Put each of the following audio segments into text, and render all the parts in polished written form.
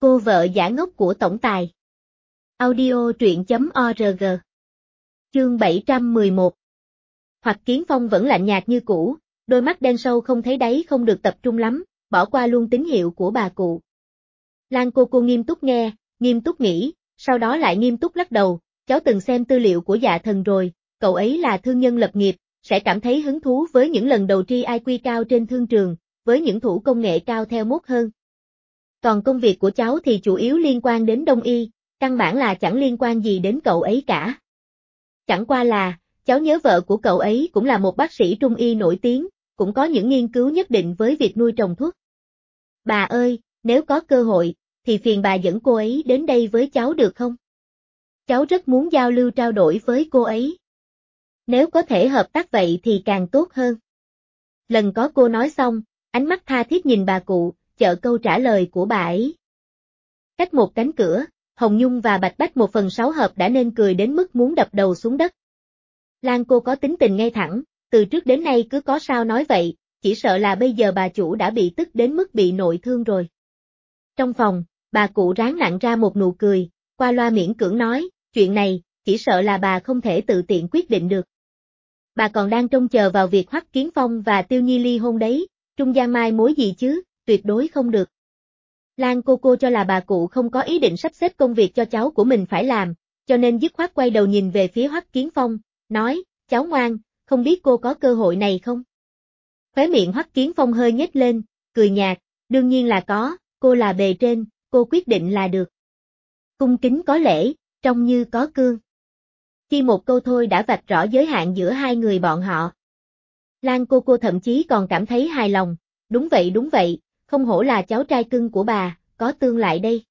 Cô vợ giả ngốc của tổng tài. Audio truyện.org. Chương 711. Hoặc Kiến Phong vẫn lạnh nhạt như cũ, đôi mắt đen sâu không thấy đáy không được tập trung lắm, bỏ qua luôn tín hiệu của bà cụ. Lan cô nghiêm túc nghe, nghiêm túc nghĩ, sau đó lại nghiêm túc lắc đầu, cháu từng xem tư liệu của Dạ Thần rồi, cậu ấy là thương nhân lập nghiệp, sẽ cảm thấy hứng thú với những lần đầu tri IQ cao trên thương trường, với những thủ công nghệ cao theo mốt hơn. Còn công việc của cháu thì chủ yếu liên quan đến Đông y, căn bản là chẳng liên quan gì đến cậu ấy cả. Chẳng qua là, cháu nhớ vợ của cậu ấy cũng là một bác sĩ trung y nổi tiếng, cũng có những nghiên cứu nhất định với việc nuôi trồng thuốc. Bà ơi, nếu có cơ hội, thì phiền bà dẫn cô ấy đến đây với cháu được không? Cháu rất muốn giao lưu trao đổi với cô ấy. Nếu có thể hợp tác vậy thì càng tốt hơn. Lần có cô nói xong, ánh mắt tha thiết nhìn bà cụ, chờ câu trả lời của bà ấy. Cách một cánh cửa, Hồng Nhung và Bạch Bách 1/6 hộp đã nên cười đến mức muốn đập đầu xuống đất. Lan cô có tính tình ngay thẳng, từ trước đến nay cứ có sao nói vậy, chỉ sợ là bây giờ bà chủ đã bị tức đến mức bị nội thương rồi. Trong phòng, bà cụ ráng nặn ra một nụ cười, qua loa miễn cưỡng nói, chuyện này, chỉ sợ là bà không thể tự tiện quyết định được. Bà còn đang trông chờ vào việc Hoắc Kiến Phong và Tiêu Nhi ly hôn đấy, trung gian mai mối gì chứ, tuyệt đối không được. Lan cô cho là bà cụ không có ý định sắp xếp công việc cho cháu của mình phải làm, cho nên dứt khoát quay đầu nhìn về phía Hoắc Kiến Phong, nói, cháu ngoan, không biết cô có cơ hội này không? Khóe miệng Hoắc Kiến Phong hơi nhếch lên, cười nhạt, đương nhiên là có, cô là bề trên, cô quyết định là được. Cung kính có lễ, trông như có cương. Chỉ một câu thôi đã vạch rõ giới hạn giữa hai người bọn họ. Lan cô thậm chí còn cảm thấy hài lòng, đúng vậy, không hổ là cháu trai cưng của bà, có tương lại đây.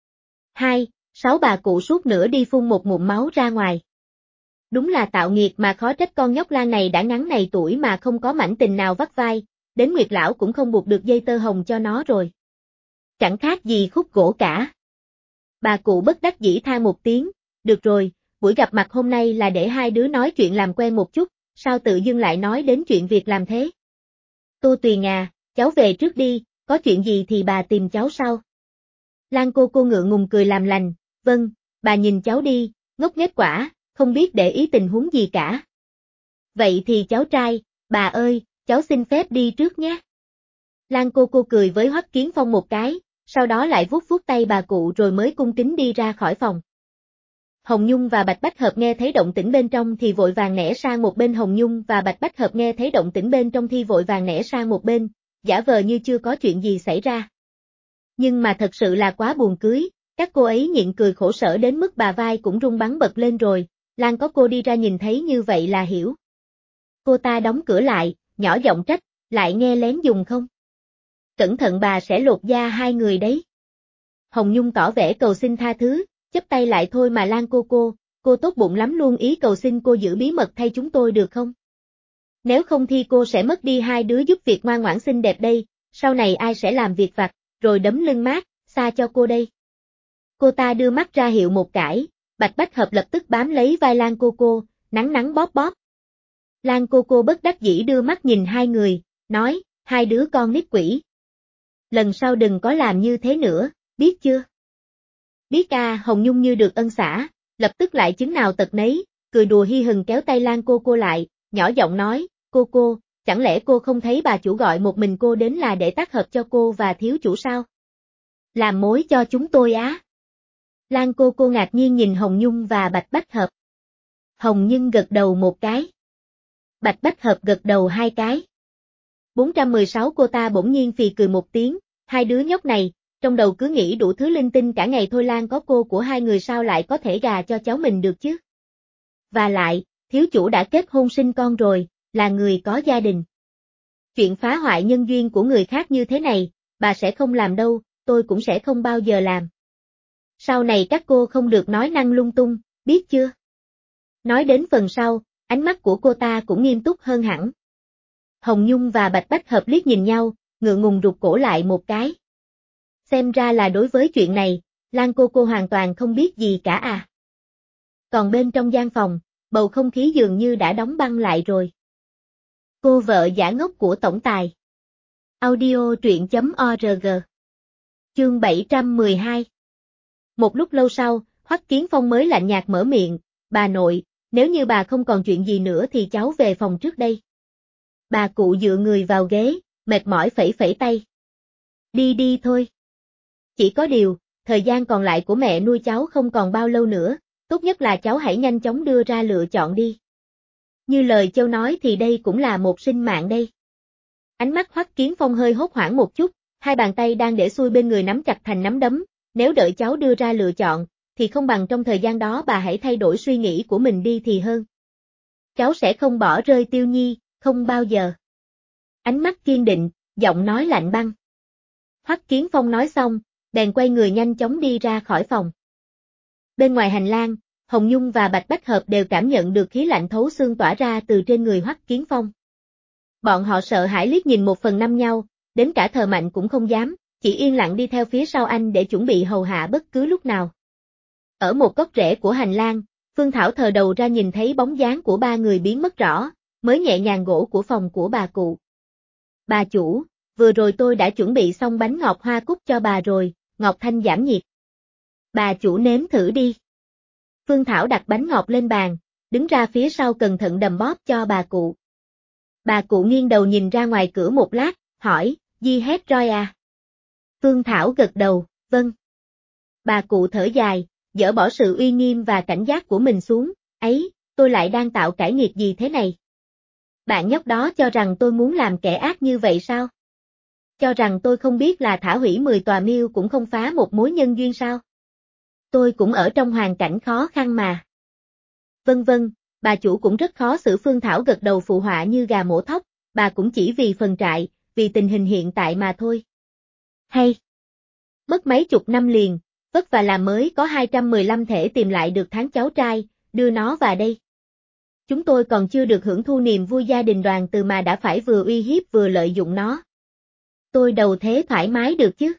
6 bà cụ suốt nửa đi phun một ngụm máu ra ngoài. Đúng là tạo nghiệt mà khó trách con nhóc Lan này đã ngắn này tuổi mà không có mảnh tình nào vắt vai, đến Nguyệt lão cũng không buộc được dây tơ hồng cho nó rồi. Chẳng khác gì khúc gỗ cả. Bà cụ bất đắc dĩ than một tiếng, được rồi, buổi gặp mặt hôm nay là để hai đứa nói chuyện làm quen một chút, sao tự dưng lại nói đến chuyện việc làm thế? Tô Tuyền à, cháu về trước đi, có chuyện gì thì bà tìm cháu sau. Lan cô ngượng ngùng cười làm lành, vâng, bà nhìn cháu đi, ngốc nghếch quả, không biết để ý tình huống gì cả. Vậy thì cháu trai, bà ơi, cháu xin phép đi trước nhé. Lan cô cười với Hoắc Kiến Phong một cái, sau đó lại vuốt vuốt tay bà cụ rồi mới cung kính đi ra khỏi phòng. Hồng Nhung và Bạch Bách Hợp nghe thấy động tĩnh bên trong thì vội vàng nẻ sang một bên. Giả vờ như chưa có chuyện gì xảy ra. Nhưng mà thật sự là quá buồn cưới, các cô ấy nhịn cười khổ sở đến mức bà vai cũng rung bắn bật lên rồi, Lan có cô đi ra nhìn thấy như vậy là hiểu. Cô ta đóng cửa lại, nhỏ giọng trách, lại nghe lén dùng không? Cẩn thận bà sẽ lột da hai người đấy. Hồng Nhung tỏ vẻ cầu xin tha thứ, chắp tay lại thôi mà Lan cô tốt bụng lắm luôn, ý cầu xin cô giữ bí mật thay chúng tôi được không? Nếu không thì cô sẽ mất đi hai đứa giúp việc ngoan ngoãn xinh đẹp đây, sau này ai sẽ làm việc vặt, rồi đấm lưng mát, xa cho cô đây. Cô ta đưa mắt ra hiệu một cãi, Bạch Bách Hợp lập tức bám lấy vai Lan cô, nắng bóp bóp. Lan cô bất đắc dĩ đưa mắt nhìn hai người, nói, hai đứa con nít quỷ. Lần sau đừng có làm như thế nữa, biết chưa? Biết à, Hồng Nhung như được ân xả, lập tức lại chứng nào tật nấy, cười đùa hi hừng kéo tay Lan cô lại, nhỏ giọng nói, cô, chẳng lẽ cô không thấy bà chủ gọi một mình cô đến là để tác hợp cho cô và thiếu chủ sao? Làm mối cho chúng tôi á? Lan cô ngạc nhiên nhìn Hồng Nhung và Bạch Bách Hợp. Hồng Nhung gật đầu một cái. Bạch Bách Hợp gật đầu hai cái. 416 cô ta bỗng nhiên phì cười một tiếng, hai đứa nhóc này, trong đầu cứ nghĩ đủ thứ linh tinh cả ngày thôi. Lan có cô của hai người sao lại có thể gà cho cháu mình được chứ? Và lại, thiếu chủ đã kết hôn sinh con rồi, là người có gia đình. Chuyện phá hoại nhân duyên của người khác như thế này, bà sẽ không làm đâu, tôi cũng sẽ không bao giờ làm. Sau này các cô không được nói năng lung tung, biết chưa? Nói đến phần sau, ánh mắt của cô ta cũng nghiêm túc hơn hẳn. Hồng Nhung và Bạch Bách Hợp liếc nhìn nhau, ngượng ngùng rụt cổ lại một cái. Xem ra là đối với chuyện này, Lan cô hoàn toàn không biết gì cả à. Còn bên trong gian phòng, bầu không khí dường như đã đóng băng lại rồi. Cô vợ giả ngốc của tổng tài. Audio truyện.org. Chương 712. Một lúc lâu sau, Hoắc Kiến Phong mới lạnh nhạt mở miệng, bà nội, nếu như bà không còn chuyện gì nữa thì cháu về phòng trước đây. Bà cụ dựa người vào ghế, mệt mỏi phẩy phẩy tay. Đi đi thôi. Chỉ có điều, thời gian còn lại của mẹ nuôi cháu không còn bao lâu nữa, tốt nhất là cháu hãy nhanh chóng đưa ra lựa chọn đi. Như lời Châu nói thì đây cũng là một sinh mạng đây. Ánh mắt Hoắc Kiến Phong hơi hốt hoảng một chút, hai bàn tay đang để xuôi bên người nắm chặt thành nắm đấm, nếu đợi cháu đưa ra lựa chọn, thì không bằng trong thời gian đó bà hãy thay đổi suy nghĩ của mình đi thì hơn. Cháu sẽ không bỏ rơi Tiêu Nhi, không bao giờ. Ánh mắt kiên định, giọng nói lạnh băng. Hoắc Kiến Phong nói xong, bèn quay người nhanh chóng đi ra khỏi phòng. Bên ngoài hành lang, Hồng Nhung và Bạch Bách Hợp đều cảm nhận được khí lạnh thấu xương tỏa ra từ trên người Hoắc Kiến Phong. Bọn họ sợ hãi liếc nhìn 1/5 nhau, đến cả thờ mạnh cũng không dám, chỉ yên lặng đi theo phía sau anh để chuẩn bị hầu hạ bất cứ lúc nào. Ở một góc rẽ của hành lang, Phương Thảo thò đầu ra nhìn thấy bóng dáng của ba người biến mất rõ, mới nhẹ nhàng gỗ của phòng của bà cụ. Bà chủ, vừa rồi tôi đã chuẩn bị xong bánh ngọt hoa cúc cho bà rồi, ngọt thanh giảm nhiệt. Bà chủ nếm thử đi. Phương Thảo đặt bánh ngọt lên bàn, đứng ra phía sau cẩn thận đầm bóp cho bà cụ. Bà cụ nghiêng đầu nhìn ra ngoài cửa một lát, hỏi, Di hét roi à? Phương Thảo gật đầu, vâng. Bà cụ thở dài, dỡ bỏ sự uy nghiêm và cảnh giác của mình xuống, ấy, tôi lại đang tạo cải nghiệt gì thế này? Bạn nhóc đó cho rằng tôi muốn làm kẻ ác như vậy sao? Cho rằng tôi không biết là thả hủy 10 tòa miêu cũng không phá một mối nhân duyên sao? Tôi cũng ở trong hoàn cảnh khó khăn mà. Vân vân, bà chủ cũng rất khó xử. Phương Thảo gật đầu phụ họa như gà mổ thóc, bà cũng chỉ vì phần trại, vì tình hình hiện tại mà thôi. Hay! Mất mấy chục năm liền, vất vả làm mới có 215 thể tìm lại được tháng cháu trai, đưa nó vào đây. Chúng tôi còn chưa được hưởng thu niềm vui gia đình đoàn từ mà đã phải vừa uy hiếp vừa lợi dụng nó. Tôi đầu thế thoải mái được chứ?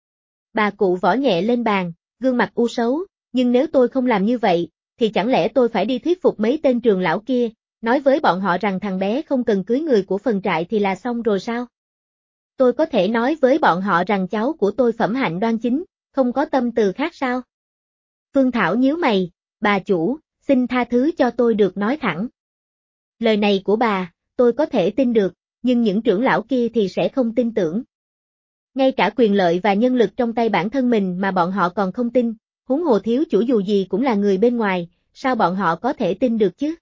Bà cụ võ nhẹ lên bàn, gương mặt u sầu, nhưng nếu tôi không làm như vậy, thì chẳng lẽ tôi phải đi thuyết phục mấy tên trường lão kia, nói với bọn họ rằng thằng bé không cần cưới người của phần trại thì là xong rồi sao? Tôi có thể nói với bọn họ rằng cháu của tôi phẩm hạnh đoan chính, không có tâm từ khác sao? Phương Thảo nhíu mày, bà chủ, xin tha thứ cho tôi được nói thẳng. Lời này của bà, tôi có thể tin được, nhưng những trưởng lão kia thì sẽ không tin tưởng. Ngay cả quyền lợi và nhân lực trong tay bản thân mình mà bọn họ còn không tin, huống hồ thiếu chủ dù gì cũng là người bên ngoài, sao bọn họ có thể tin được chứ?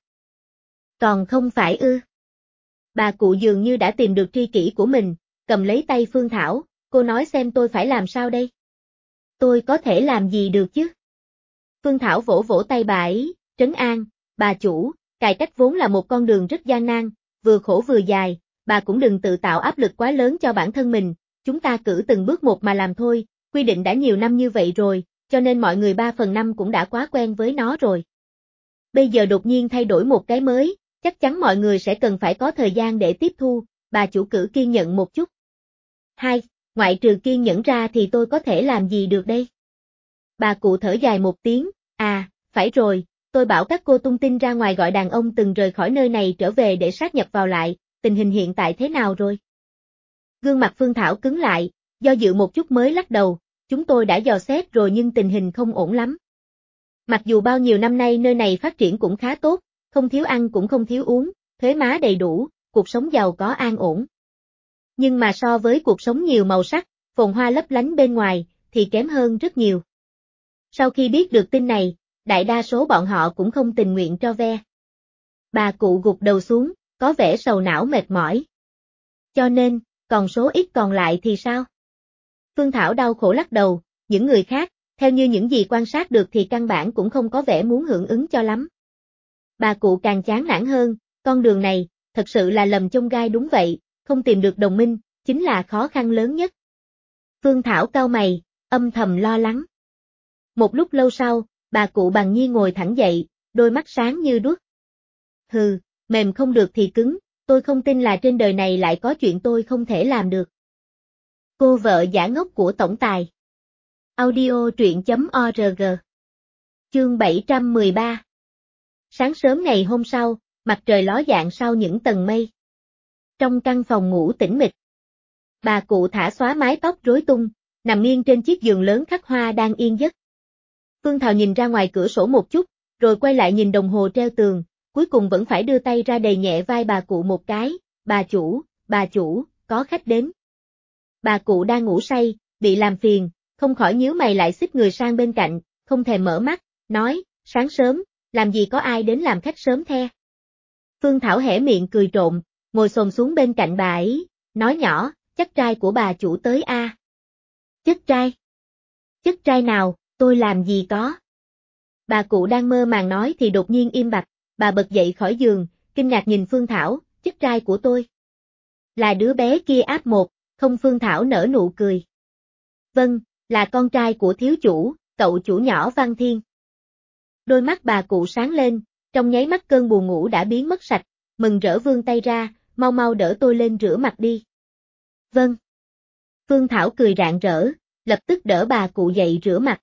Còn không phải ư? Bà cụ dường như đã tìm được tri kỷ của mình, cầm lấy tay Phương Thảo, cô nói xem tôi phải làm sao đây? Tôi có thể làm gì được chứ? Phương Thảo vỗ vỗ tay bà ấy, trấn an, bà chủ, cải cách vốn là một con đường rất gian nan, vừa khổ vừa dài, bà cũng đừng tự tạo áp lực quá lớn cho bản thân mình, chúng ta cử từng bước một mà làm thôi, quy định đã nhiều năm như vậy rồi, cho nên mọi người 3/5 cũng đã quá quen với nó rồi. Bây giờ đột nhiên thay đổi một cái mới, chắc chắn mọi người sẽ cần phải có thời gian để tiếp thu, bà chủ cử kiên nhẫn một chút. Hai, ngoại trừ kiên nhẫn ra thì tôi có thể làm gì được đây? Bà cụ thở dài một tiếng, à, phải rồi, tôi bảo các cô tung tin ra ngoài gọi đàn ông từng rời khỏi nơi này trở về để sát nhập vào lại, tình hình hiện tại thế nào rồi? Gương mặt Phương Thảo cứng lại, do dự một chút mới lắc đầu, chúng tôi đã dò xét rồi nhưng tình hình không ổn lắm. Mặc dù bao nhiêu năm nay nơi này phát triển cũng khá tốt, không thiếu ăn cũng không thiếu uống, thuế má đầy đủ, cuộc sống giàu có an ổn. Nhưng mà so với cuộc sống nhiều màu sắc, phồn hoa lấp lánh bên ngoài, thì kém hơn rất nhiều. Sau khi biết được tin này, đại đa số bọn họ cũng không tình nguyện cho ve. Bà cụ gục đầu xuống, có vẻ sầu não mệt mỏi. Cho nên, còn số ít còn lại thì sao? Phương Thảo đau khổ lắc đầu, những người khác, theo như những gì quan sát được thì căn bản cũng không có vẻ muốn hưởng ứng cho lắm. Bà cụ càng chán nản hơn, con đường này, thật sự là lầm chông gai đúng vậy, không tìm được đồng minh, chính là khó khăn lớn nhất. Phương Thảo cau mày, âm thầm lo lắng. Một lúc lâu sau, bà cụ Bằng Nhi ngồi thẳng dậy, đôi mắt sáng như đuốc. Hừ, mềm không được thì cứng, tôi không tin là trên đời này lại có chuyện tôi không thể làm được. Cô vợ giả ngốc của tổng tài. Audio truyện.org. Chương 713. Sáng sớm ngày hôm sau, mặt trời ló dạng sau những tầng mây. Trong căn phòng ngủ tĩnh mịch, bà cụ thả xóa mái tóc rối tung, nằm nghiêng trên chiếc giường lớn khắc hoa đang yên giấc. Phương Thào nhìn ra ngoài cửa sổ một chút, rồi quay lại nhìn đồng hồ treo tường, cuối cùng vẫn phải đưa tay ra đè nhẹ vai bà cụ một cái, bà chủ, có khách đến. Bà cụ đang ngủ say, bị làm phiền, không khỏi nhíu mày lại xích người sang bên cạnh, không thèm mở mắt, nói, sáng sớm, làm gì có ai đến làm khách sớm the. Phương Thảo hé miệng cười trộm, ngồi xổm xuống bên cạnh bà ấy, nói nhỏ, chắc trai của bà chủ tới a. Chất trai? Chất trai nào, tôi làm gì có. Bà cụ đang mơ màng nói thì đột nhiên im bặt, bà bật dậy khỏi giường, kinh ngạc nhìn Phương Thảo, chất trai của tôi. Là đứa bé kia áp một, không. Phương Thảo nở nụ cười. Vâng, là con trai của thiếu chủ, cậu chủ nhỏ Văn Thiên. Đôi mắt bà cụ sáng lên, trong nháy mắt cơn buồn ngủ đã biến mất sạch, mừng rỡ vươn tay ra, mau mau đỡ tôi lên rửa mặt đi. Vâng. Phương Thảo cười rạng rỡ, lập tức đỡ bà cụ dậy rửa mặt.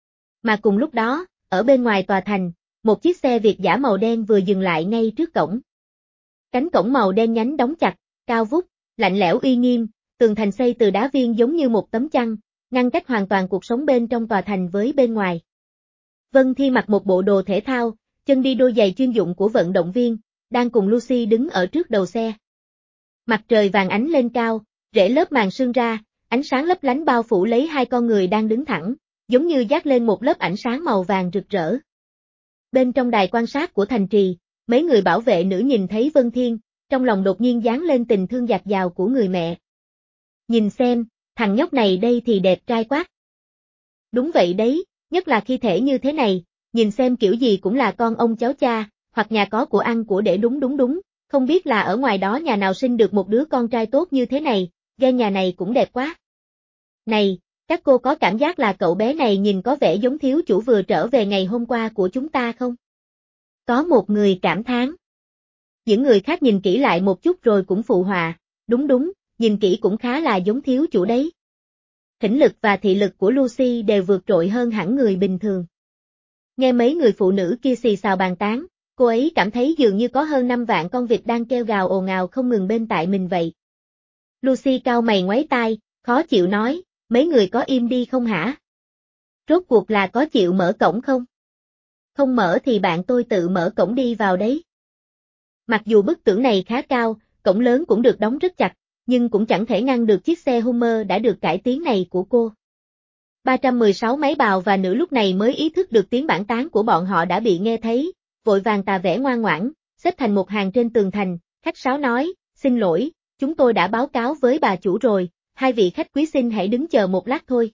Mà cùng lúc đó, ở bên ngoài tòa thành, một chiếc xe Việt dã màu đen vừa dừng lại ngay trước cổng. Cánh cổng màu đen nhánh đóng chặt, cao vút, lạnh lẽo uy nghiêm, tường thành xây từ đá viên giống như một tấm chăn, ngăn cách hoàn toàn cuộc sống bên trong tòa thành với bên ngoài. Vân Thi mặc một bộ đồ thể thao, chân đi đôi giày chuyên dụng của vận động viên, đang cùng Lucy đứng ở trước đầu xe. Mặt trời vàng ánh lên cao, rẽ lớp màn sương ra, ánh sáng lấp lánh bao phủ lấy hai con người đang đứng thẳng, giống như dát lên một lớp ánh sáng màu vàng rực rỡ. Bên trong đài quan sát của thành trì, mấy người bảo vệ nữ nhìn thấy Vân Thiên, trong lòng đột nhiên dáng lên tình thương dạt dào của người mẹ. Nhìn xem, thằng nhóc này đây thì đẹp trai quá. Đúng vậy đấy, nhất là khi thể như thế này, nhìn xem kiểu gì cũng là con ông cháu cha, hoặc nhà có của ăn của để đúng, không biết là ở ngoài đó nhà nào sinh được một đứa con trai tốt như thế này, ghen nhà này cũng đẹp quá. Này, các cô có cảm giác là cậu bé này nhìn có vẻ giống thiếu chủ vừa trở về ngày hôm qua của chúng ta không? Có một người cảm thán. Những người khác nhìn kỹ lại một chút rồi cũng phụ họa, đúng, nhìn kỹ cũng khá là giống thiếu chủ đấy. Thính lực và thị lực của Lucy đều vượt trội hơn hẳn người bình thường. Nghe mấy người phụ nữ kia xì xào bàn tán, cô ấy cảm thấy dường như có hơn 5 vạn con vịt đang kêu gào ồn ào không ngừng bên tại mình vậy. Lucy cau mày ngoáy tai, khó chịu nói, mấy người có im đi không hả? Rốt cuộc là có chịu mở cổng không? Không mở thì bạn tôi tự mở cổng đi vào đấy. Mặc dù bức tường này khá cao, cổng lớn cũng được đóng rất chặt, nhưng cũng chẳng thể ngăn được chiếc xe Hummer đã được cải tiến này của cô. 316 máy bào và nữ lúc này mới ý thức được tiếng bản tán của bọn họ đã bị nghe thấy, vội vàng tà vẻ ngoan ngoãn, xếp thành một hàng trên tường thành, khách sáo nói, xin lỗi, chúng tôi đã báo cáo với bà chủ rồi, hai vị khách quý xin hãy đứng chờ một lát thôi.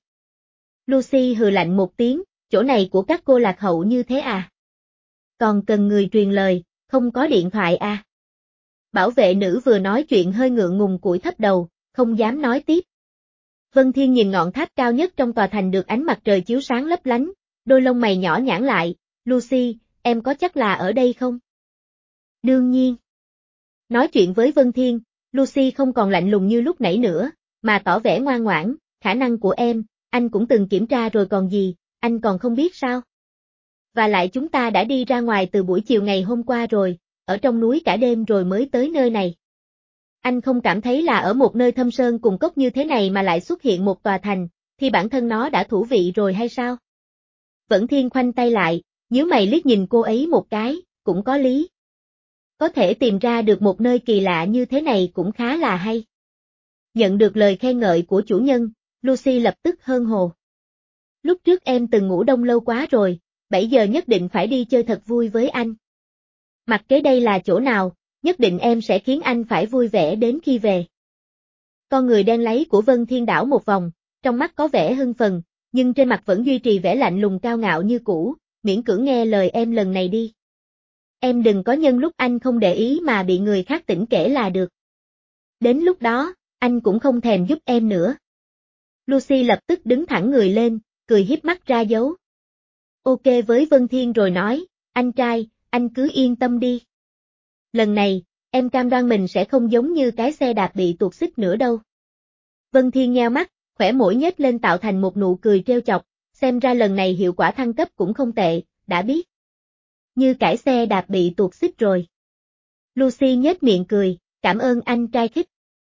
Lucy hừ lạnh một tiếng, chỗ này của các cô lạc hậu như thế à? Còn cần người truyền lời, không có điện thoại à? Bảo vệ nữ vừa nói chuyện hơi ngượng ngùng cúi thấp đầu, không dám nói tiếp. Vân Thiên nhìn ngọn tháp cao nhất trong tòa thành được ánh mặt trời chiếu sáng lấp lánh, đôi lông mày nhỏ nhãn lại, Lucy, em có chắc là ở đây không? Đương nhiên. Nói chuyện với Vân Thiên, Lucy không còn lạnh lùng như lúc nãy nữa, mà tỏ vẻ ngoan ngoãn, khả năng của em, anh cũng từng kiểm tra rồi còn gì, anh còn không biết sao? Và lại chúng ta đã đi ra ngoài từ buổi chiều ngày hôm qua rồi, ở trong núi cả đêm rồi mới tới nơi này. Anh không cảm thấy là ở một nơi thâm sơn cùng cốc như thế này mà lại xuất hiện một tòa thành, thì bản thân nó đã thú vị rồi hay sao? Vẫn Thiên khoanh tay lại, nhíu mày liếc nhìn cô ấy một cái, cũng có lý. Có thể tìm ra được một nơi kỳ lạ như thế này cũng khá là hay. Nhận được lời khen ngợi của chủ nhân, Lucy lập tức hơn hồ. Lúc trước em từng ngủ đông lâu quá rồi, 7 giờ nhất định phải đi chơi thật vui với anh. Mặc kế đây là chỗ nào, nhất định em sẽ khiến anh phải vui vẻ đến khi về. Con người đen láy của Vân Thiên đảo một vòng, trong mắt có vẻ hưng phấn, nhưng trên mặt vẫn duy trì vẻ lạnh lùng cao ngạo như cũ, miễn cưỡng nghe lời em lần này đi. Em đừng có nhân lúc anh không để ý mà bị người khác tỉnh kể là được. Đến lúc đó, anh cũng không thèm giúp em nữa. Lucy lập tức đứng thẳng người lên, cười hiếp mắt ra dấu. Ok với Vân Thiên rồi nói, anh trai, anh cứ yên tâm đi. Lần này, em cam đoan mình sẽ không giống như cái xe đạp bị tuột xích nữa đâu. Vân Thiên nheo mắt, khỏe mũi nhếch lên tạo thành một nụ cười trêu chọc, xem ra lần này hiệu quả thăng cấp cũng không tệ, đã biết. Như cải xe đạp bị tuột xích rồi. Lucy nhếch miệng cười, cảm ơn anh trai khích.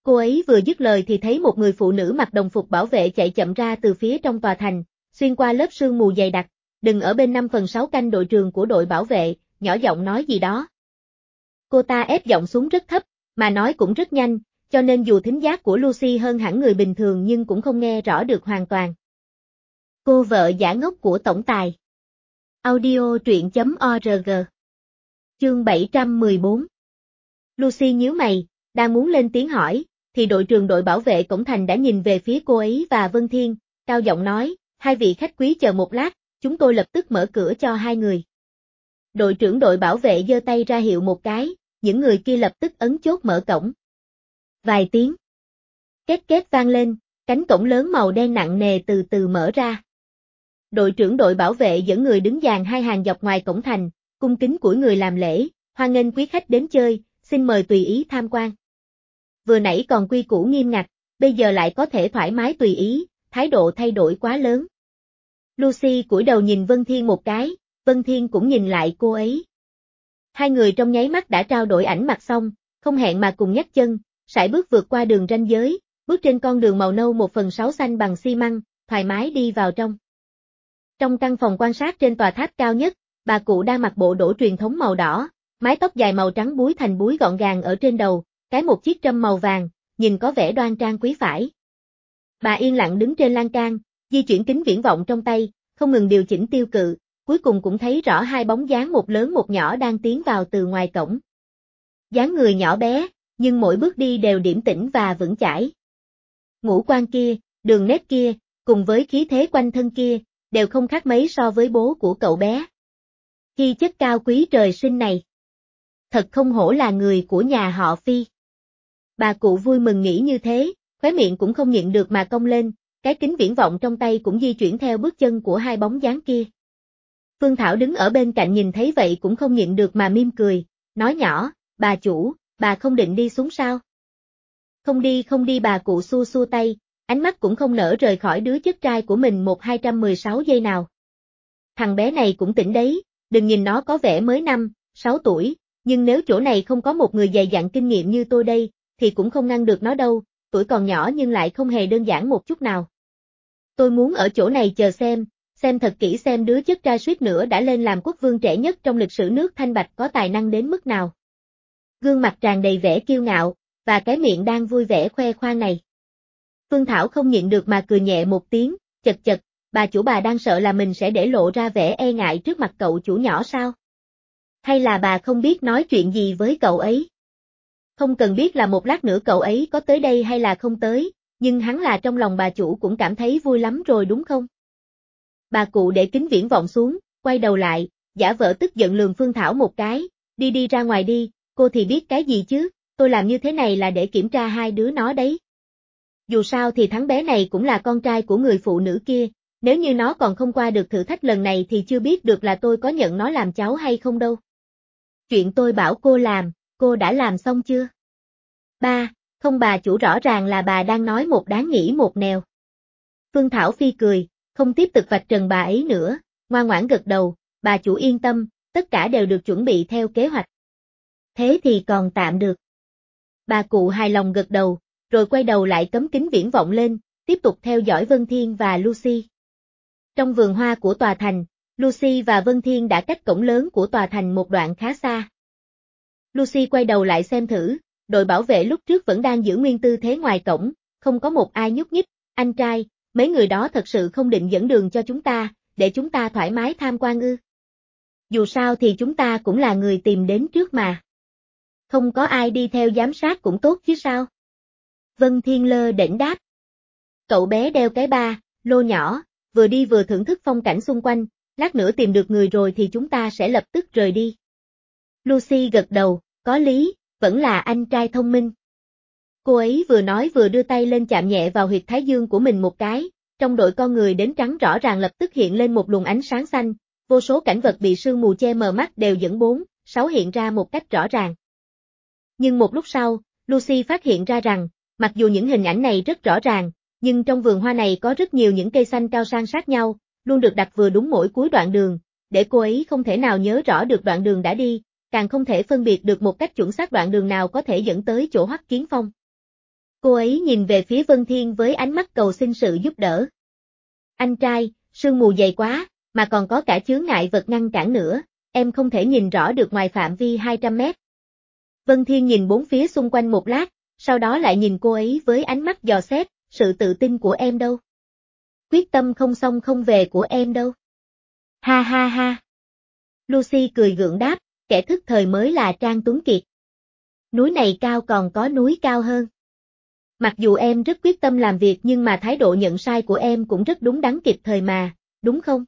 Cô ấy vừa dứt lời thì thấy một người phụ nữ mặc đồng phục bảo vệ chạy chậm ra từ phía trong tòa thành, xuyên qua lớp sương mù dày đặc, đừng ở bên 5/6 canh đội trường của đội bảo vệ, nhỏ giọng nói gì đó. Cô ta ép giọng xuống rất thấp, mà nói cũng rất nhanh, cho nên dù thính giác của Lucy hơn hẳn người bình thường nhưng cũng không nghe rõ được hoàn toàn. Cô vợ giả ngốc của tổng tài. Audio truyện.org. Chương 714. Lucy nhíu mày, đang muốn lên tiếng hỏi, thì đội trưởng đội bảo vệ cổng thành đã nhìn về phía cô ấy và Vân Thiên, cao giọng nói, hai vị khách quý chờ một lát, chúng tôi lập tức mở cửa cho hai người. Đội trưởng đội bảo vệ giơ tay ra hiệu một cái, những người kia lập tức ấn chốt mở cổng. Vài tiếng két két vang lên, cánh cổng lớn màu đen nặng nề từ từ mở ra. Đội trưởng đội bảo vệ dẫn người đứng dàn hai hàng dọc ngoài cổng thành, cung kính cúi người làm lễ, hoan nghênh quý khách đến chơi, xin mời tùy ý tham quan. Vừa nãy còn quy củ nghiêm ngặt, bây giờ lại có thể thoải mái tùy ý, thái độ thay đổi quá lớn. Lucy cúi đầu nhìn Vân Thiên một cái, Vân Thiên cũng nhìn lại cô ấy. Hai người trong nháy mắt đã trao đổi ảnh mặt xong, không hẹn mà cùng nhấc chân, sải bước vượt qua đường ranh giới, bước trên con đường màu nâu 1/6 xanh bằng xi măng, thoải mái đi vào trong. Trong căn phòng quan sát trên tòa tháp cao nhất, bà cụ đang mặc bộ đồ truyền thống màu đỏ, mái tóc dài màu trắng búi thành búi gọn gàng ở trên đầu, cái một chiếc trâm màu vàng, nhìn có vẻ đoan trang quý phái. Bà yên lặng đứng trên lan can, di chuyển kính viễn vọng trong tay, không ngừng điều chỉnh tiêu cự, cuối cùng cũng thấy rõ hai bóng dáng một lớn một nhỏ đang tiến vào từ ngoài cổng. Dáng người nhỏ bé, nhưng mỗi bước đi đều điềm tĩnh và vững chãi. Ngũ quan kia, đường nét kia, cùng với khí thế quanh thân kia, đều không khác mấy so với bố của cậu bé. Khi chất cao quý trời sinh này. Thật không hổ là người của nhà họ Phi. Bà cụ vui mừng nghĩ như thế, khóe miệng cũng không nhịn được mà cong lên, cái kính viễn vọng trong tay cũng di chuyển theo bước chân của hai bóng dáng kia. Phương Thảo đứng ở bên cạnh nhìn thấy vậy cũng không nhịn được mà mỉm cười, nói nhỏ, bà chủ, bà không định đi xuống sao? Không đi bà cụ xua xua tay, ánh mắt cũng không nỡ rời khỏi đứa chất trai của mình 1216 giây nào. Thằng bé này cũng tỉnh đấy, đừng nhìn nó có vẻ mới 5-6 tuổi, nhưng nếu chỗ này không có một người dày dặn kinh nghiệm như tôi đây, thì cũng không ngăn được nó đâu, tuổi còn nhỏ nhưng lại không hề đơn giản một chút nào. Tôi muốn ở chỗ này chờ xem thật kỹ xem đứa chất trai suýt nữa đã lên làm quốc vương trẻ nhất trong lịch sử nước Thanh Bạch có tài năng đến mức nào. Gương mặt tràn đầy vẻ kiêu ngạo, và cái miệng đang vui vẻ khoe khoang này. Phương Thảo không nhịn được mà cười nhẹ một tiếng, chật, bà chủ bà đang sợ là mình sẽ để lộ ra vẻ e ngại trước mặt cậu chủ nhỏ sao? Hay là bà không biết nói chuyện gì với cậu ấy? Không cần biết là một lát nữa cậu ấy có tới đây hay là không tới, nhưng hắn là trong lòng bà chủ cũng cảm thấy vui lắm rồi đúng không? Bà cụ để kính viễn vọng xuống, quay đầu lại, giả vờ tức giận lườm Phương Thảo một cái, đi ra ngoài đi, cô thì biết cái gì chứ, tôi làm như thế này là để kiểm tra hai đứa nó đấy. Dù sao thì thằng bé này cũng là con trai của người phụ nữ kia, nếu như nó còn không qua được thử thách lần này thì chưa biết được là tôi có nhận nó làm cháu hay không đâu. Chuyện tôi bảo cô làm, cô đã làm xong chưa? Không bà chủ rõ ràng là bà đang nói một đáng nghĩ một nèo. Phương Thảo Phi cười, không tiếp tục vạch trần bà ấy nữa, ngoan ngoãn gật đầu, bà chủ yên tâm, tất cả đều được chuẩn bị theo kế hoạch. Thế thì còn tạm được. Bà cụ hài lòng gật đầu, rồi quay đầu lại cắm kính viễn vọng lên, tiếp tục theo dõi Vân Thiên và Lucy. Trong vườn hoa của tòa thành, Lucy và Vân Thiên đã cách cổng lớn của tòa thành một đoạn khá xa. Lucy quay đầu lại xem thử, đội bảo vệ lúc trước vẫn đang giữ nguyên tư thế ngoài cổng, không có một ai nhúc nhích, anh trai, mấy người đó thật sự không định dẫn đường cho chúng ta, để chúng ta thoải mái tham quan ư. Dù sao thì chúng ta cũng là người tìm đến trước mà. Không có ai đi theo giám sát cũng tốt chứ sao? Vân Thiên lơ đễnh đáp. Cậu bé đeo cái ba lô nhỏ, vừa đi vừa thưởng thức phong cảnh xung quanh, lát nữa tìm được người rồi thì chúng ta sẽ lập tức rời đi. Lucy gật đầu, có lý, vẫn là anh trai thông minh. Cô ấy vừa nói vừa đưa tay lên chạm nhẹ vào huyệt thái dương của mình một cái, trong đội con người đến trắng rõ ràng lập tức hiện lên một luồng ánh sáng xanh, vô số cảnh vật bị sương mù che mờ mắt đều dẫn 4-6 hiện ra một cách rõ ràng. Nhưng một lúc sau, Lucy phát hiện ra rằng, mặc dù những hình ảnh này rất rõ ràng, nhưng trong vườn hoa này có rất nhiều những cây xanh cao san sát nhau, luôn được đặt vừa đúng mỗi cuối đoạn đường, để cô ấy không thể nào nhớ rõ được đoạn đường đã đi, càng không thể phân biệt được một cách chuẩn xác đoạn đường nào có thể dẫn tới chỗ Hoắc Kiến Phong. Cô ấy nhìn về phía Vân Thiên với ánh mắt cầu xin sự giúp đỡ. Anh trai, sương mù dày quá, mà còn có cả chướng ngại vật ngăn cản nữa, em không thể nhìn rõ được ngoài phạm vi 200 mét. Vân Thiên nhìn bốn phía xung quanh một lát, sau đó lại nhìn cô ấy với ánh mắt dò xét, sự tự tin của em đâu? Quyết tâm không xong không về của em đâu? Ha ha ha. Lucy cười gượng đáp, kẻ thức thời mới là Trang Tuấn Kiệt. Núi này cao còn có núi cao hơn. Mặc dù em rất quyết tâm làm việc nhưng mà thái độ nhận sai của em cũng rất đúng đắn kịp thời mà, đúng không?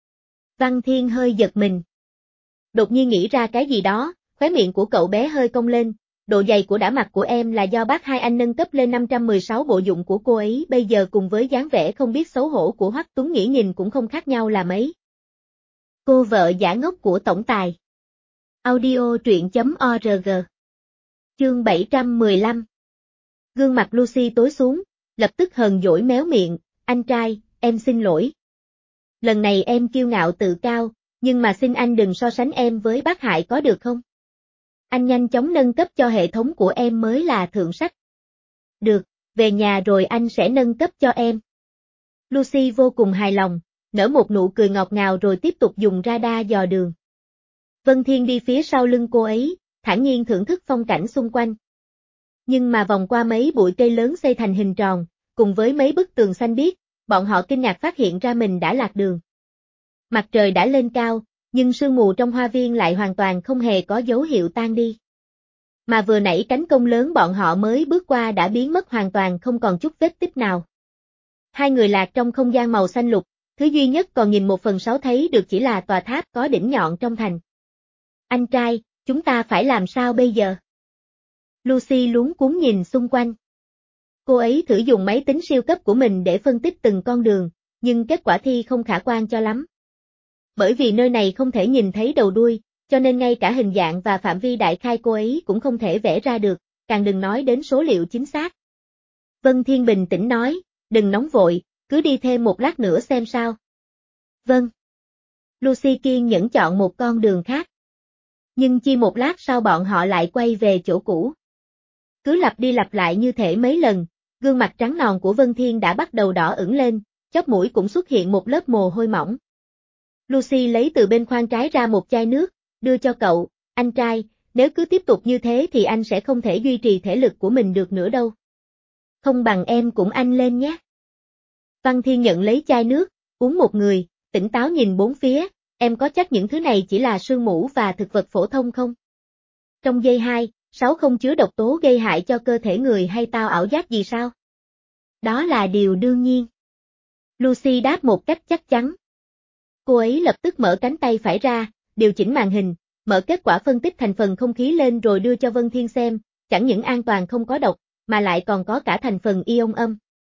Văn Thiên hơi giật mình. Đột nhiên nghĩ ra cái gì đó, khóe miệng của cậu bé hơi cong lên, độ dày của đả mặt của em là do bác hai anh nâng cấp lên 516 bộ dụng của cô ấy bây giờ cùng với dáng vẻ không biết xấu hổ của Hoắc Tuấn Nghĩ nhìn cũng không khác nhau là mấy. Cô vợ giả ngốc của tổng tài. Audio truyện.org. Chương 715. Gương mặt Lucy tối xuống, lập tức hờn dỗi méo miệng, anh trai, em xin lỗi. Lần này em kiêu ngạo tự cao, nhưng mà xin anh đừng so sánh em với bác Hải có được không? Anh nhanh chóng nâng cấp cho hệ thống của em mới là thượng sách. Được, về nhà rồi anh sẽ nâng cấp cho em. Lucy vô cùng hài lòng, nở một nụ cười ngọt ngào rồi tiếp tục dùng radar dò đường. Vân Thiên đi phía sau lưng cô ấy, thản nhiên thưởng thức phong cảnh xung quanh. Nhưng mà vòng qua mấy bụi cây lớn xây thành hình tròn, cùng với mấy bức tường xanh biếc, bọn họ kinh ngạc phát hiện ra mình đã lạc đường. Mặt trời đã lên cao, nhưng sương mù trong hoa viên lại hoàn toàn không hề có dấu hiệu tan đi. Mà vừa nãy cánh công lớn bọn họ mới bước qua đã biến mất hoàn toàn không còn chút vết tích nào. Hai người lạc trong không gian màu xanh lục, thứ duy nhất còn nhìn 1/6 thấy được chỉ là tòa tháp có đỉnh nhọn trong thành. Anh trai, chúng ta phải làm sao bây giờ? Lucy luống cuống nhìn xung quanh. Cô ấy thử dùng máy tính siêu cấp của mình để phân tích từng con đường, nhưng kết quả thi không khả quan cho lắm. Bởi vì nơi này không thể nhìn thấy đầu đuôi, cho nên ngay cả hình dạng và phạm vi đại khai cô ấy cũng không thể vẽ ra được, càng đừng nói đến số liệu chính xác. Vân Thiên bình tĩnh nói, đừng nóng vội, cứ đi thêm một lát nữa xem sao. Vâng. Lucy kiên nhẫn chọn một con đường khác. Nhưng chỉ một lát sau bọn họ lại quay về chỗ cũ. Cứ lặp đi lặp lại như thể mấy lần, gương mặt trắng nòn của Vân Thiên đã bắt đầu đỏ ửng lên, chóp mũi cũng xuất hiện một lớp mồ hôi mỏng. Lucy lấy từ bên khoang trái ra một chai nước, đưa cho cậu, anh trai, nếu cứ tiếp tục như thế thì anh sẽ không thể duy trì thể lực của mình được nữa đâu. Không bằng em cũng anh lên nhé. Văn Thiên nhận lấy chai nước, uống một người, tỉnh táo nhìn bốn phía, em có chắc những thứ này chỉ là sương mù và thực vật phổ thông không? Trong giây 2, 6 không chứa độc tố gây hại cho cơ thể người hay tao ảo giác gì sao? Đó là điều đương nhiên. Lucy đáp một cách chắc chắn. Cô ấy lập tức mở cánh tay phải ra, điều chỉnh màn hình, mở kết quả phân tích thành phần không khí lên rồi đưa cho Vân Thiên xem, chẳng những an toàn không có độc, mà lại còn có cả thành phần ion âm.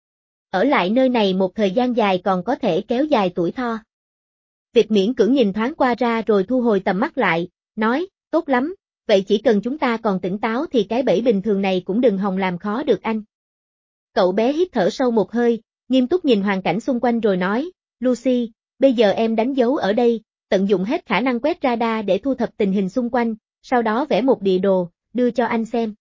Ở lại nơi này một thời gian dài còn có thể kéo dài tuổi thọ. Việc miễn cưỡng nhìn thoáng qua ra rồi thu hồi tầm mắt lại, nói, tốt lắm, vậy chỉ cần chúng ta còn tỉnh táo thì cái bẫy bình thường này cũng đừng hòng làm khó được anh. Cậu bé hít thở sâu một hơi, nghiêm túc nhìn hoàn cảnh xung quanh rồi nói, Lucy, bây giờ em đánh dấu ở đây, tận dụng hết khả năng quét radar để thu thập tình hình xung quanh, sau đó vẽ một địa đồ, đưa cho anh xem.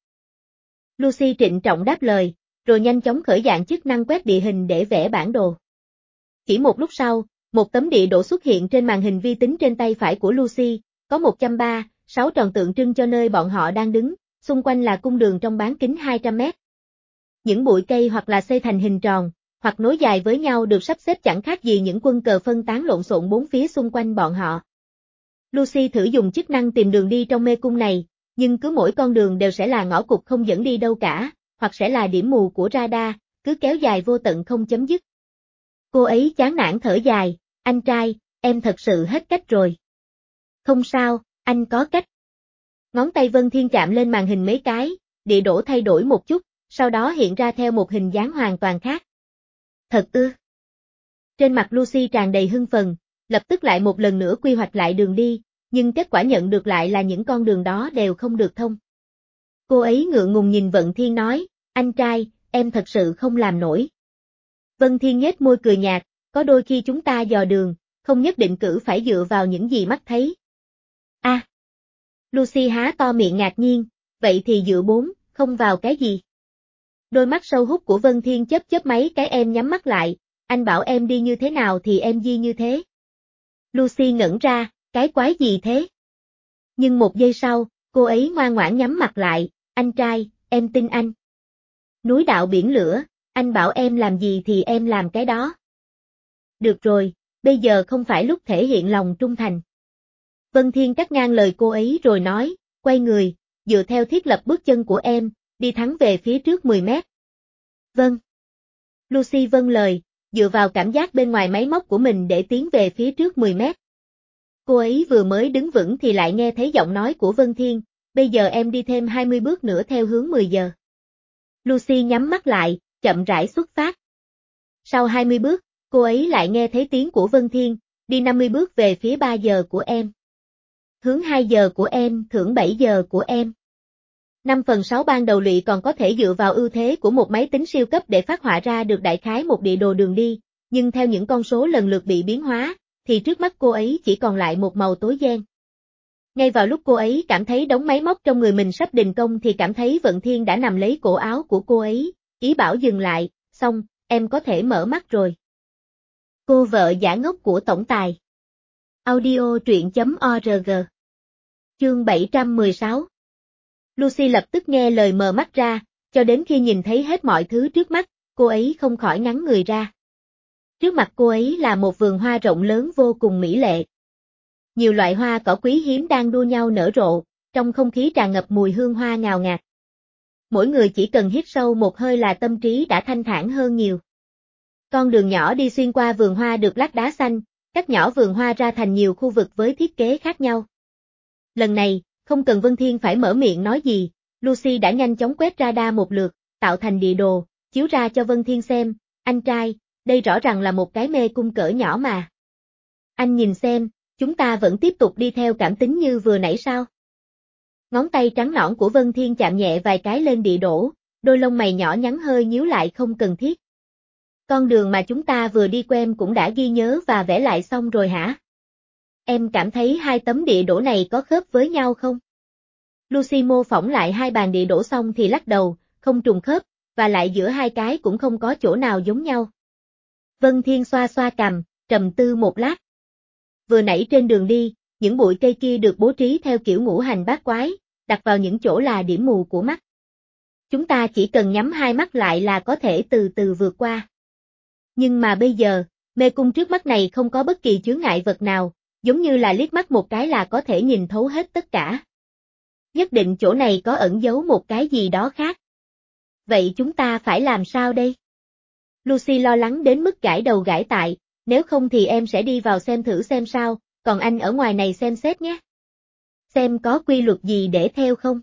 Lucy trịnh trọng đáp lời, rồi nhanh chóng khởi dạng chức năng quét địa hình để vẽ bản đồ. Chỉ một lúc sau, một tấm địa đồ xuất hiện trên màn hình vi tính trên tay phải của Lucy, có 136 tròn tượng trưng cho nơi bọn họ đang đứng, xung quanh là cung đường trong bán kính 200 mét. Những bụi cây hoặc là xây thành hình tròn, hoặc nối dài với nhau được sắp xếp chẳng khác gì những quân cờ phân tán lộn xộn bốn phía xung quanh bọn họ. Lucy thử dùng chức năng tìm đường đi trong mê cung này, nhưng cứ mỗi con đường đều sẽ là ngõ cụt không dẫn đi đâu cả, hoặc sẽ là điểm mù của radar, cứ kéo dài vô tận không chấm dứt. Cô ấy chán nản thở dài, anh trai, em thật sự hết cách rồi. Không sao, anh có cách. Ngón tay Vân Thiên chạm lên màn hình mấy cái, địa đồ thay đổi một chút, sau đó hiện ra theo một hình dáng hoàn toàn khác. Thật ư? Trên mặt Lucy tràn đầy hưng phấn, lập tức lại một lần nữa quy hoạch lại đường đi, nhưng kết quả nhận được lại là những con đường đó đều không được thông. Cô ấy ngượng ngùng nhìn Vân Thiên nói, anh trai, em thật sự không làm nổi. Vân Thiên nhếch môi cười nhạt, có đôi khi chúng ta dò đường, không nhất định cứ phải dựa vào những gì mắt thấy. Lucy há to miệng ngạc nhiên, vậy thì dựa không vào cái gì? Đôi mắt sâu hút của Vân Thiên chớp chớp mấy cái, em nhắm mắt lại, anh bảo em đi như thế nào thì em di như thế. Lucy ngẩn ra, cái quái gì thế? Nhưng một giây sau, cô ấy ngoan ngoãn nhắm mặt lại, anh trai, em tin anh. Núi đạo biển lửa, anh bảo em làm gì thì em làm cái đó. Được rồi, bây giờ không phải lúc thể hiện lòng trung thành. Vân Thiên cắt ngang lời cô ấy rồi nói, quay người, dựa theo thiết lập bước chân của em, đi thẳng về phía trước 10 mét. Vâng. Lucy vâng lời, dựa vào cảm giác bên ngoài máy móc của mình để tiến về phía trước 10 mét. Cô ấy vừa mới đứng vững thì lại nghe thấy giọng nói của Vân Thiên, bây giờ em đi thêm 20 bước nữa theo hướng 10 giờ. Lucy nhắm mắt lại, chậm rãi xuất phát. Sau 20 bước, cô ấy lại nghe thấy tiếng của Vân Thiên, đi 50 bước về phía 3 giờ của em. Hướng 2 giờ của em, thưởng 7 giờ của em. 5/6 ban đầu Lụy còn có thể dựa vào ưu thế của một máy tính siêu cấp để phát họa ra được đại khái một địa đồ đường đi, nhưng theo những con số lần lượt bị biến hóa, thì trước mắt cô ấy chỉ còn lại một màu tối đen. Ngay vào lúc cô ấy cảm thấy đống máy móc trong người mình sắp đình công thì cảm thấy Vận Thiên đã nằm lấy cổ áo của cô ấy, ý bảo dừng lại, xong, em có thể mở mắt rồi. Cô vợ giả ngốc của tổng tài. Audio truyện.org. Chương 716. Lucy lập tức nghe lời mở mắt ra, cho đến khi nhìn thấy hết mọi thứ trước mắt, cô ấy không khỏi ngắn người ra. Trước mặt cô ấy là một vườn hoa rộng lớn vô cùng mỹ lệ. Nhiều loại hoa cỏ quý hiếm đang đua nhau nở rộ, trong không khí tràn ngập mùi hương hoa ngào ngạt. Mỗi người chỉ cần hít sâu một hơi là tâm trí đã thanh thản hơn nhiều. Con đường nhỏ đi xuyên qua vườn hoa được lát đá xanh, cắt nhỏ vườn hoa ra thành nhiều khu vực với thiết kế khác nhau. Lần này, không cần Vân Thiên phải mở miệng nói gì, Lucy đã nhanh chóng quét radar một lượt, tạo thành địa đồ, chiếu ra cho Vân Thiên xem, anh trai, đây rõ ràng là một cái mê cung cỡ nhỏ mà. Anh nhìn xem, chúng ta vẫn tiếp tục đi theo cảm tính như vừa nãy sao? Ngón tay trắng nõn của Vân Thiên chạm nhẹ vài cái lên địa đồ, đôi lông mày nhỏ nhắn hơi nhíu lại không cần thiết. Con đường mà chúng ta vừa đi quen cũng đã ghi nhớ và vẽ lại xong rồi hả? Em cảm thấy hai tấm địa đồ này có khớp với nhau không? Lucy mô phỏng lại hai bàn địa đồ xong thì lắc đầu, không trùng khớp, và lại giữa hai cái cũng không có chỗ nào giống nhau. Vân Thiên xoa xoa cằm, trầm tư một lát. Vừa nãy trên đường đi, những bụi cây kia được bố trí theo kiểu ngũ hành bát quái, đặt vào những chỗ là điểm mù của mắt. Chúng ta chỉ cần nhắm hai mắt lại là có thể từ từ vượt qua. Nhưng mà bây giờ, mê cung trước mắt này không có bất kỳ chướng ngại vật nào, giống như là liếc mắt một cái là có thể nhìn thấu hết tất cả. Nhất định chỗ này có ẩn giấu một cái gì đó khác. Vậy chúng ta phải làm sao đây? Lucy lo lắng đến mức gãi đầu gãi tại, nếu không thì em sẽ đi vào xem thử xem sao, còn anh ở ngoài này xem xét nhé. Xem có quy luật gì để theo không?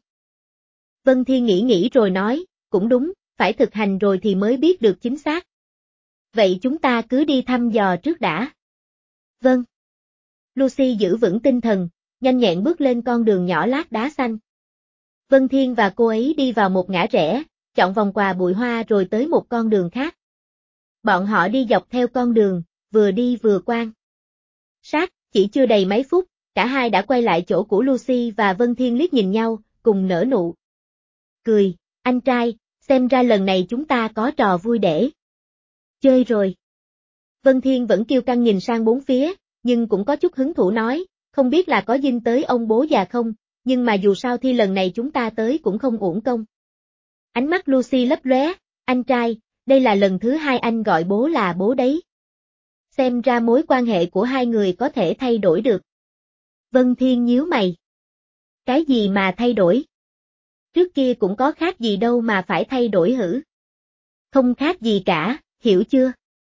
Vân Thiên nghĩ rồi nói, cũng đúng, phải thực hành rồi thì mới biết được chính xác. Vậy chúng ta cứ đi thăm dò trước đã. Vâng. Lucy giữ vững tinh thần, nhanh nhẹn bước lên con đường nhỏ lát đá xanh. Vân Thiên và cô ấy đi vào một ngã rẽ, chọn vòng qua bụi hoa rồi tới một con đường khác. Bọn họ đi dọc theo con đường, vừa đi vừa quan sát, chỉ chưa đầy mấy phút, cả hai đã quay lại chỗ của Lucy và Vân Thiên liếc nhìn nhau, cùng nở nụ cười, anh trai, xem ra lần này chúng ta có trò vui để chơi rồi. Vân Thiên vẫn kiêu căng nhìn sang bốn phía, nhưng cũng có chút hứng thú nói, không biết là có dinh tới ông bố già không, nhưng mà dù sao thì lần này chúng ta tới cũng không uổng công. Ánh mắt Lucy lấp lóe, anh trai, đây là lần thứ hai anh gọi bố là bố đấy. Xem ra mối quan hệ của hai người có thể thay đổi được. Vân Thiên nhíu mày. Cái gì mà thay đổi? Trước kia cũng có khác gì đâu mà phải thay đổi hử? Không khác gì cả, hiểu chưa?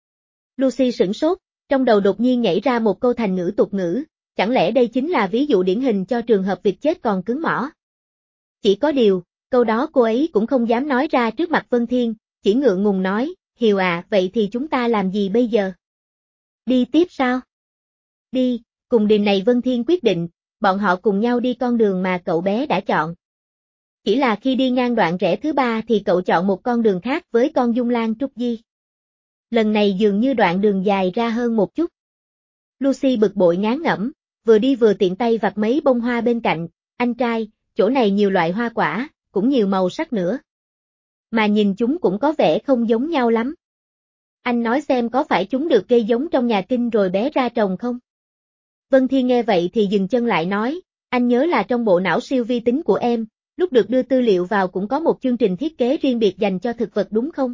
Lucy sửng sốt, trong đầu đột nhiên nhảy ra một câu thành ngữ tục ngữ, chẳng lẽ đây chính là ví dụ điển hình cho trường hợp việc chết còn cứng mỏ? Chỉ có điều, câu đó cô ấy cũng không dám nói ra trước mặt Vân Thiên, chỉ ngượng ngùng nói, Hiều à, vậy thì chúng ta làm gì bây giờ? Đi tiếp sao? Đi, cùng điều này Vân Thiên quyết định, bọn họ cùng nhau đi con đường mà cậu bé đã chọn. Chỉ là khi đi ngang đoạn rẽ thứ ba thì cậu chọn một con đường khác với con Dung Lan Trúc Di. Lần này dường như đoạn đường dài ra hơn một chút. Lucy bực bội ngán ngẩm, vừa đi vừa tiện tay vặt mấy bông hoa bên cạnh, anh trai, chỗ này nhiều loại hoa quả, cũng nhiều màu sắc nữa. Mà nhìn chúng cũng có vẻ không giống nhau lắm. Anh nói xem có phải chúng được cây giống trong nhà kinh rồi bé ra trồng không? Vân Thiên nghe vậy thì dừng chân lại nói, anh nhớ là trong bộ não siêu vi tính của em, lúc được đưa tư liệu vào cũng có một chương trình thiết kế riêng biệt dành cho thực vật đúng không?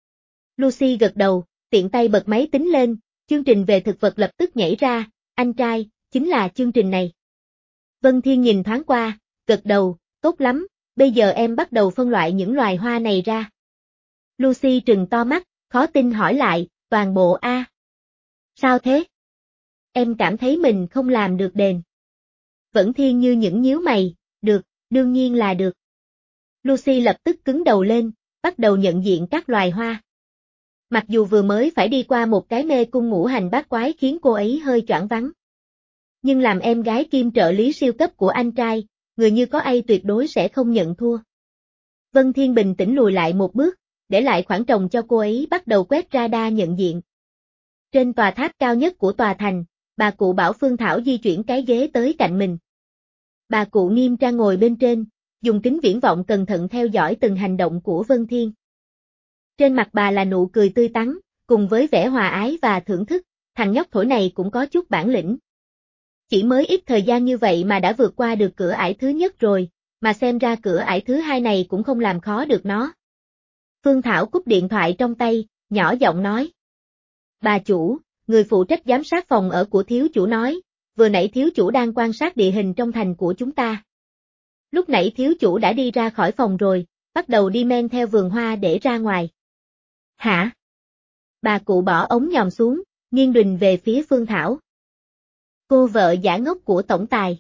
Lucy gật đầu, tiện tay bật máy tính lên, chương trình về thực vật lập tức nhảy ra, anh trai, chính là chương trình này. Vân Thiên nhìn thoáng qua, gật đầu, tốt lắm, bây giờ em bắt đầu phân loại những loài hoa này ra. Lucy trừng to mắt, khó tin hỏi lại, toàn bộ A. Sao thế? Em cảm thấy mình không làm được đền. Vẫn Thiên như những nhíu mày, được, đương nhiên là được. Lucy lập tức cứng đầu lên, bắt đầu nhận diện các loài hoa. Mặc dù vừa mới phải đi qua một cái mê cung ngũ hành bát quái khiến cô ấy hơi choáng váng. Nhưng làm em gái kim trợ lý siêu cấp của anh trai, người như có ai tuyệt đối sẽ không nhận thua. Vân Thiên bình tĩnh lùi lại một bước, để lại khoảng trống cho cô ấy bắt đầu quét radar nhận diện. Trên tòa tháp cao nhất của tòa thành, bà cụ bảo Phương Thảo di chuyển cái ghế tới cạnh mình. Bà cụ nghiêm trang ngồi bên trên, dùng kính viễn vọng cẩn thận theo dõi từng hành động của Vân Thiên. Trên mặt bà là nụ cười tươi tắn, cùng với vẻ hòa ái và thưởng thức, thằng nhóc thổi này cũng có chút bản lĩnh. Chỉ mới ít thời gian như vậy mà đã vượt qua được cửa ải thứ nhất rồi, mà xem ra cửa ải thứ hai này cũng không làm khó được nó. Phương Thảo cúp điện thoại trong tay, nhỏ giọng nói. Bà chủ, người phụ trách giám sát phòng ở của thiếu chủ nói, vừa nãy thiếu chủ đang quan sát địa hình trong thành của chúng ta. Lúc nãy thiếu chủ đã đi ra khỏi phòng rồi, bắt đầu đi men theo vườn hoa để ra ngoài. Hả? Bà cụ bỏ ống nhòm xuống, nghiêng đình về phía Phương Thảo. Cô vợ giả ngốc của tổng tài.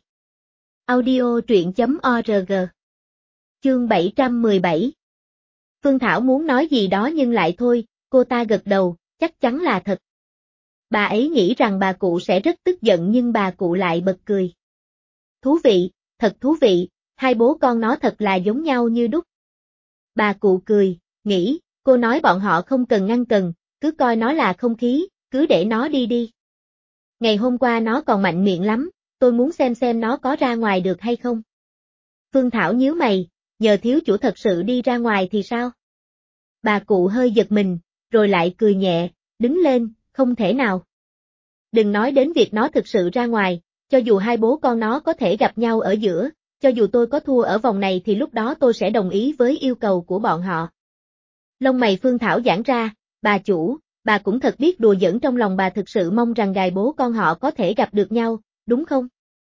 Audio truyện.org. Chương 717. Phương Thảo muốn nói gì đó nhưng lại thôi, cô ta gật đầu, chắc chắn là thật. Bà ấy nghĩ rằng bà cụ sẽ rất tức giận nhưng bà cụ lại bật cười. Thú vị, thật thú vị, hai bố con nó thật là giống nhau như đúc. Bà cụ cười, nghĩ, cô nói bọn họ không cần ngăn cần, cứ coi nó là không khí, cứ để nó đi đi. Ngày hôm qua nó còn mạnh miệng lắm, tôi muốn xem nó có ra ngoài được hay không. Phương Thảo nhíu mày, nhờ thiếu chủ thật sự đi ra ngoài thì sao? Bà cụ hơi giật mình, rồi lại cười nhẹ, đứng lên, không thể nào. Đừng nói đến việc nó thực sự ra ngoài, cho dù hai bố con nó có thể gặp nhau ở giữa, cho dù tôi có thua ở vòng này thì lúc đó tôi sẽ đồng ý với yêu cầu của bọn họ. Lông mày Phương Thảo giãn ra, bà chủ, bà cũng thật biết đùa giỡn, trong lòng bà thực sự mong rằng gài bố con họ có thể gặp được nhau, đúng không?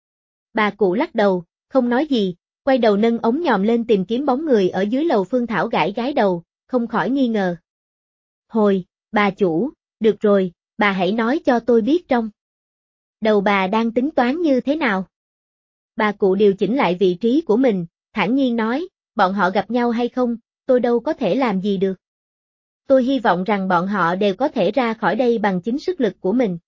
Bà cụ lắc đầu, không nói gì, quay đầu nâng ống nhòm lên tìm kiếm bóng người ở dưới lầu. Phương Thảo gãi gái đầu, không khỏi nghi ngờ. Hồi, bà chủ, được rồi, bà hãy nói cho tôi biết trong đầu bà đang tính toán như thế nào. Bà cụ điều chỉnh lại vị trí của mình, thản nhiên nói, bọn họ gặp nhau hay không, tôi đâu có thể làm gì được. Tôi hy vọng rằng bọn họ đều có thể ra khỏi đây bằng chính sức lực của mình.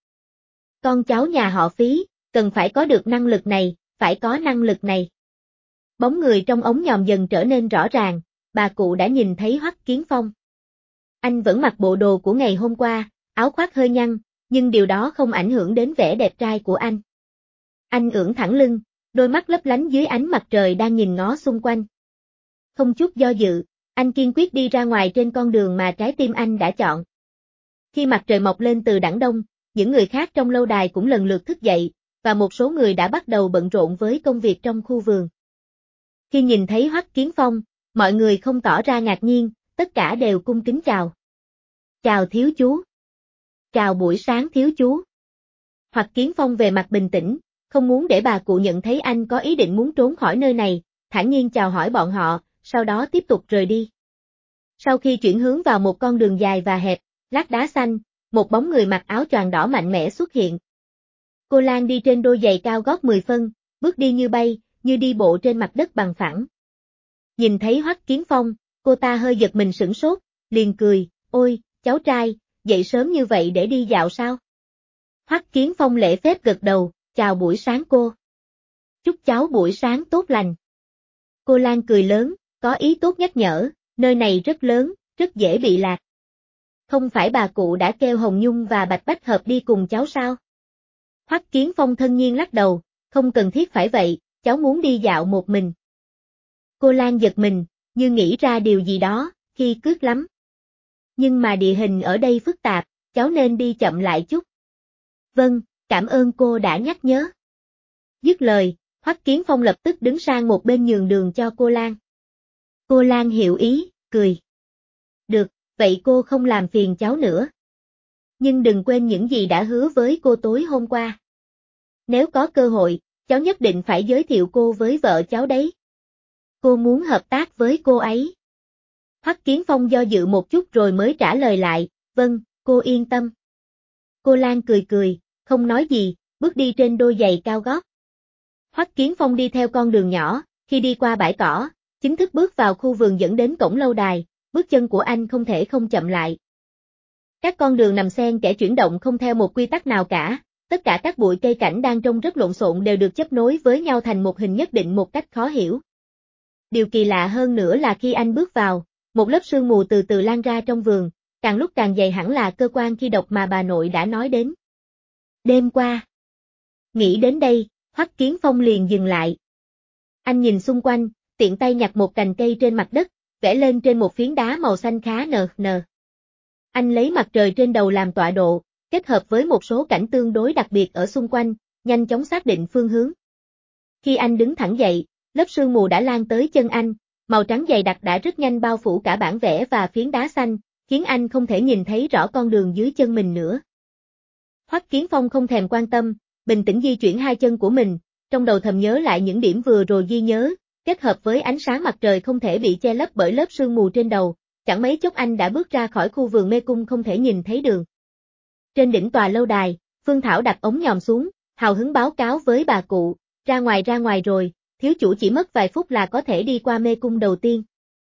Con cháu nhà họ Phí, cần phải có được năng lực này, phải có năng lực này. Bóng người trong ống nhòm dần trở nên rõ ràng, bà cụ đã nhìn thấy Hoắc Kiến Phong. Anh vẫn mặc bộ đồ của ngày hôm qua, áo khoác hơi nhăn, nhưng điều đó không ảnh hưởng đến vẻ đẹp trai của anh. Anh ưỡn thẳng lưng, đôi mắt lấp lánh dưới ánh mặt trời đang nhìn ngó xung quanh. Không chút do dự, anh kiên quyết đi ra ngoài trên con đường mà trái tim anh đã chọn. Khi mặt trời mọc lên từ đằng đông, những người khác trong lâu đài cũng lần lượt thức dậy, và một số người đã bắt đầu bận rộn với công việc trong khu vườn. Khi nhìn thấy Hoắc Kiến Phong, mọi người không tỏ ra ngạc nhiên, tất cả đều cung kính chào. Chào thiếu chú. Chào buổi sáng thiếu chú. Hoắc Kiến Phong về mặt bình tĩnh, không muốn để bà cụ nhận thấy anh có ý định muốn trốn khỏi nơi này, thản nhiên chào hỏi bọn họ, sau đó tiếp tục rời đi. Sau khi chuyển hướng vào một con đường dài và hẹp, lát đá xanh, một bóng người mặc áo choàng đỏ mạnh mẽ xuất hiện. Cô Lan đi trên đôi giày cao gót 10 phân, bước đi như bay, như đi bộ trên mặt đất bằng phẳng. Nhìn thấy Hoắc Kiến Phong, cô ta hơi giật mình sửng sốt, liền cười, ôi, cháu trai, dậy sớm như vậy để đi dạo sao? Hoắc Kiến Phong lễ phép gật đầu, chào buổi sáng cô. Chúc cháu buổi sáng tốt lành. Cô Lan cười lớn, có ý tốt nhắc nhở, nơi này rất lớn, rất dễ bị lạc. Không phải bà cụ đã kêu Hồng Nhung và Bạch Bách Hợp đi cùng cháu sao? Hoắc Kiến Phong thân nhiên lắc đầu, không cần thiết phải vậy, cháu muốn đi dạo một mình. Cô Lan giật mình, như nghĩ ra điều gì đó, khi cước lắm. Nhưng mà địa hình ở đây phức tạp, cháu nên đi chậm lại chút. Vâng, cảm ơn cô đã nhắc nhớ. Dứt lời, Hoắc Kiến Phong lập tức đứng sang một bên nhường đường cho cô Lan. Cô Lan hiểu ý, cười. Được, vậy cô không làm phiền cháu nữa. Nhưng đừng quên những gì đã hứa với cô tối hôm qua. Nếu có cơ hội, cháu nhất định phải giới thiệu cô với vợ cháu đấy. Cô muốn hợp tác với cô ấy. Hoắc Kiến Phong do dự một chút rồi mới trả lời lại, vâng, cô yên tâm. Cô Lan cười cười, không nói gì, bước đi trên đôi giày cao gót. Hoắc Kiến Phong đi theo con đường nhỏ, khi đi qua bãi cỏ, chính thức bước vào khu vườn dẫn đến cổng lâu đài, bước chân của anh không thể không chậm lại. Các con đường nằm xen kẽ chuyển động không theo một quy tắc nào cả, tất cả các bụi cây cảnh đang trông rất lộn xộn đều được chấp nối với nhau thành một hình nhất định một cách khó hiểu. Điều kỳ lạ hơn nữa là khi anh bước vào, một lớp sương mù từ từ lan ra trong vườn, càng lúc càng dày hẳn là cơ quan khi độc mà bà nội đã nói đến. Đêm qua. Nghĩ đến đây, Hoắc Kiến Phong liền dừng lại. Anh nhìn xung quanh, tiện tay nhặt một cành cây trên mặt đất, vẽ lên trên một phiến đá màu xanh khá nờ. Anh lấy mặt trời trên đầu làm tọa độ, kết hợp với một số cảnh tương đối đặc biệt ở xung quanh, nhanh chóng xác định phương hướng. Khi anh đứng thẳng dậy, lớp sương mù đã lan tới chân anh, màu trắng dày đặc đã rất nhanh bao phủ cả bản vẽ và phiến đá xanh, khiến anh không thể nhìn thấy rõ con đường dưới chân mình nữa. Hoắc Kiến Phong không thèm quan tâm, bình tĩnh di chuyển hai chân của mình, trong đầu thầm nhớ lại những điểm vừa rồi ghi nhớ, kết hợp với ánh sáng mặt trời không thể bị che lấp bởi lớp sương mù trên đầu, chẳng mấy chốc anh đã bước ra khỏi khu vườn mê cung không thể nhìn thấy đường. Trên đỉnh tòa lâu đài, Phương Thảo đặt ống nhòm xuống, hào hứng báo cáo với bà cụ, ra ngoài rồi, thiếu chủ chỉ mất vài phút là có thể đi qua mê cung đầu tiên.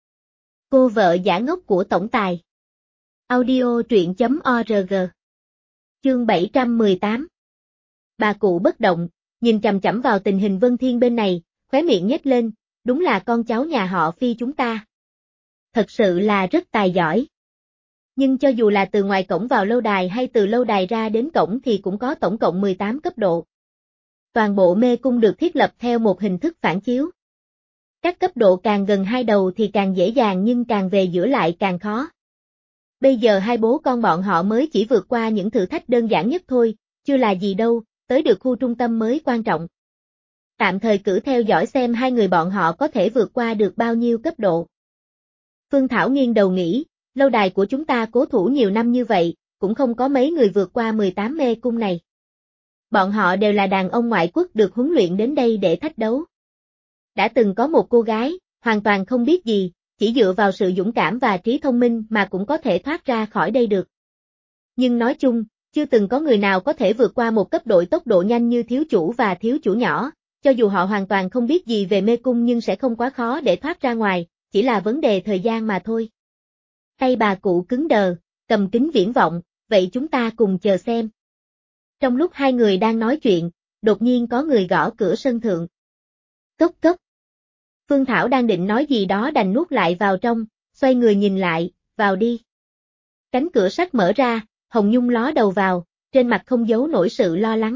Cô vợ giả ngốc của tổng tài. Audio truyện.org. Chương 718. Bà cụ bất động, nhìn chằm chằm vào tình hình Vân Thiên bên này, khóe miệng nhếch lên, đúng là con cháu nhà họ Phi chúng ta. Thật sự là rất tài giỏi. Nhưng cho dù là từ ngoài cổng vào lâu đài hay từ lâu đài ra đến cổng thì cũng có tổng cộng 18 cấp độ. Toàn bộ mê cung được thiết lập theo một hình thức phản chiếu. Các cấp độ càng gần hai đầu thì càng dễ dàng nhưng càng về giữa lại càng khó. Bây giờ hai bố con bọn họ mới chỉ vượt qua những thử thách đơn giản nhất thôi, chưa là gì đâu, tới được khu trung tâm mới quan trọng. Tạm thời cứ theo dõi xem hai người bọn họ có thể vượt qua được bao nhiêu cấp độ. Phương Thảo nghiêng đầu nghĩ, lâu đài của chúng ta cố thủ nhiều năm như vậy, cũng không có mấy người vượt qua 18 mê cung này. Bọn họ đều là đàn ông ngoại quốc được huấn luyện đến đây để thách đấu. Đã từng có một cô gái, hoàn toàn không biết gì, chỉ dựa vào sự dũng cảm và trí thông minh mà cũng có thể thoát ra khỏi đây được. Nhưng nói chung, chưa từng có người nào có thể vượt qua một cấp độ tốc độ nhanh như thiếu chủ và thiếu chủ nhỏ, cho dù họ hoàn toàn không biết gì về mê cung nhưng sẽ không quá khó để thoát ra ngoài, chỉ là vấn đề thời gian mà thôi. Tay bà cụ cứng đờ, cầm kính viễn vọng, vậy chúng ta cùng chờ xem. Trong lúc hai người đang nói chuyện, đột nhiên có người gõ cửa sân thượng. Cốc cốc. Phương Thảo đang định nói gì đó đành nuốt lại vào trong, xoay người nhìn lại, vào đi. Cánh cửa sắt mở ra, Hồng Nhung ló đầu vào, trên mặt không giấu nổi sự lo lắng.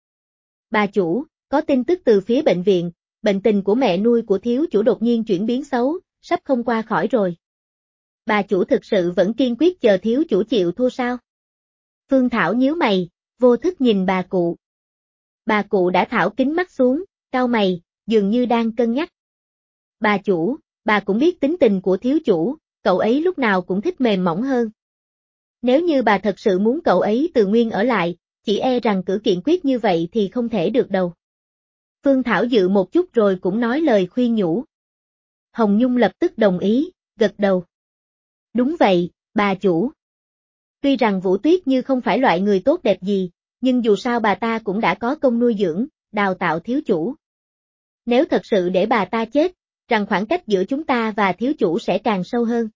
Bà chủ, có tin tức từ phía bệnh viện, bệnh tình của mẹ nuôi của thiếu chủ đột nhiên chuyển biến xấu, sắp không qua khỏi rồi. Bà chủ thực sự vẫn kiên quyết chờ thiếu chủ chịu thua sao? Phương Thảo nhíu mày, vô thức nhìn bà cụ. Bà cụ đã tháo kính mắt xuống, cau mày, dường như đang cân nhắc. Bà chủ, bà cũng biết tính tình của thiếu chủ, cậu ấy lúc nào cũng thích mềm mỏng hơn. Nếu như bà thật sự muốn cậu ấy từ nguyên ở lại, chỉ e rằng cử kiện quyết như vậy thì không thể được đâu. Phương Thảo dự một chút rồi cũng nói lời khuyên nhủ. Hồng Nhung lập tức đồng ý, gật đầu. Đúng vậy, bà chủ. Tuy rằng Vũ Tuyết Như không phải loại người tốt đẹp gì, nhưng dù sao bà ta cũng đã có công nuôi dưỡng, đào tạo thiếu chủ. Nếu thật sự để bà ta chết, rằng khoảng cách giữa chúng ta và thiếu chủ sẽ càng sâu hơn.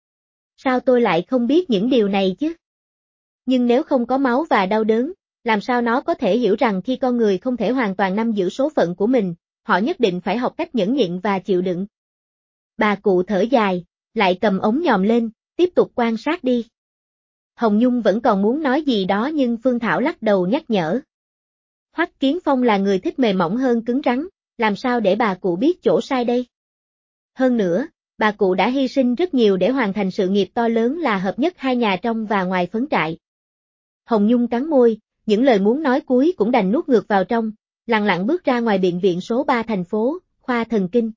Sao tôi lại không biết những điều này chứ? Nhưng nếu không có máu và đau đớn, làm sao nó có thể hiểu rằng khi con người không thể hoàn toàn nắm giữ số phận của mình, họ nhất định phải học cách nhẫn nhịn và chịu đựng. Bà cụ thở dài, lại cầm ống nhòm lên, tiếp tục quan sát đi. Hồng Nhung vẫn còn muốn nói gì đó nhưng Phương Thảo lắc đầu nhắc nhở. Hoắc Kiến Phong là người thích mềm mỏng hơn cứng rắn, làm sao để bà cụ biết chỗ sai đây? Hơn nữa, bà cụ đã hy sinh rất nhiều để hoàn thành sự nghiệp to lớn là hợp nhất hai nhà trong và ngoài phấn trại. Hồng Nhung cắn môi, những lời muốn nói cuối cũng đành nuốt ngược vào trong, lặng lặng bước ra ngoài bệnh viện số 3 thành phố, khoa thần kinh.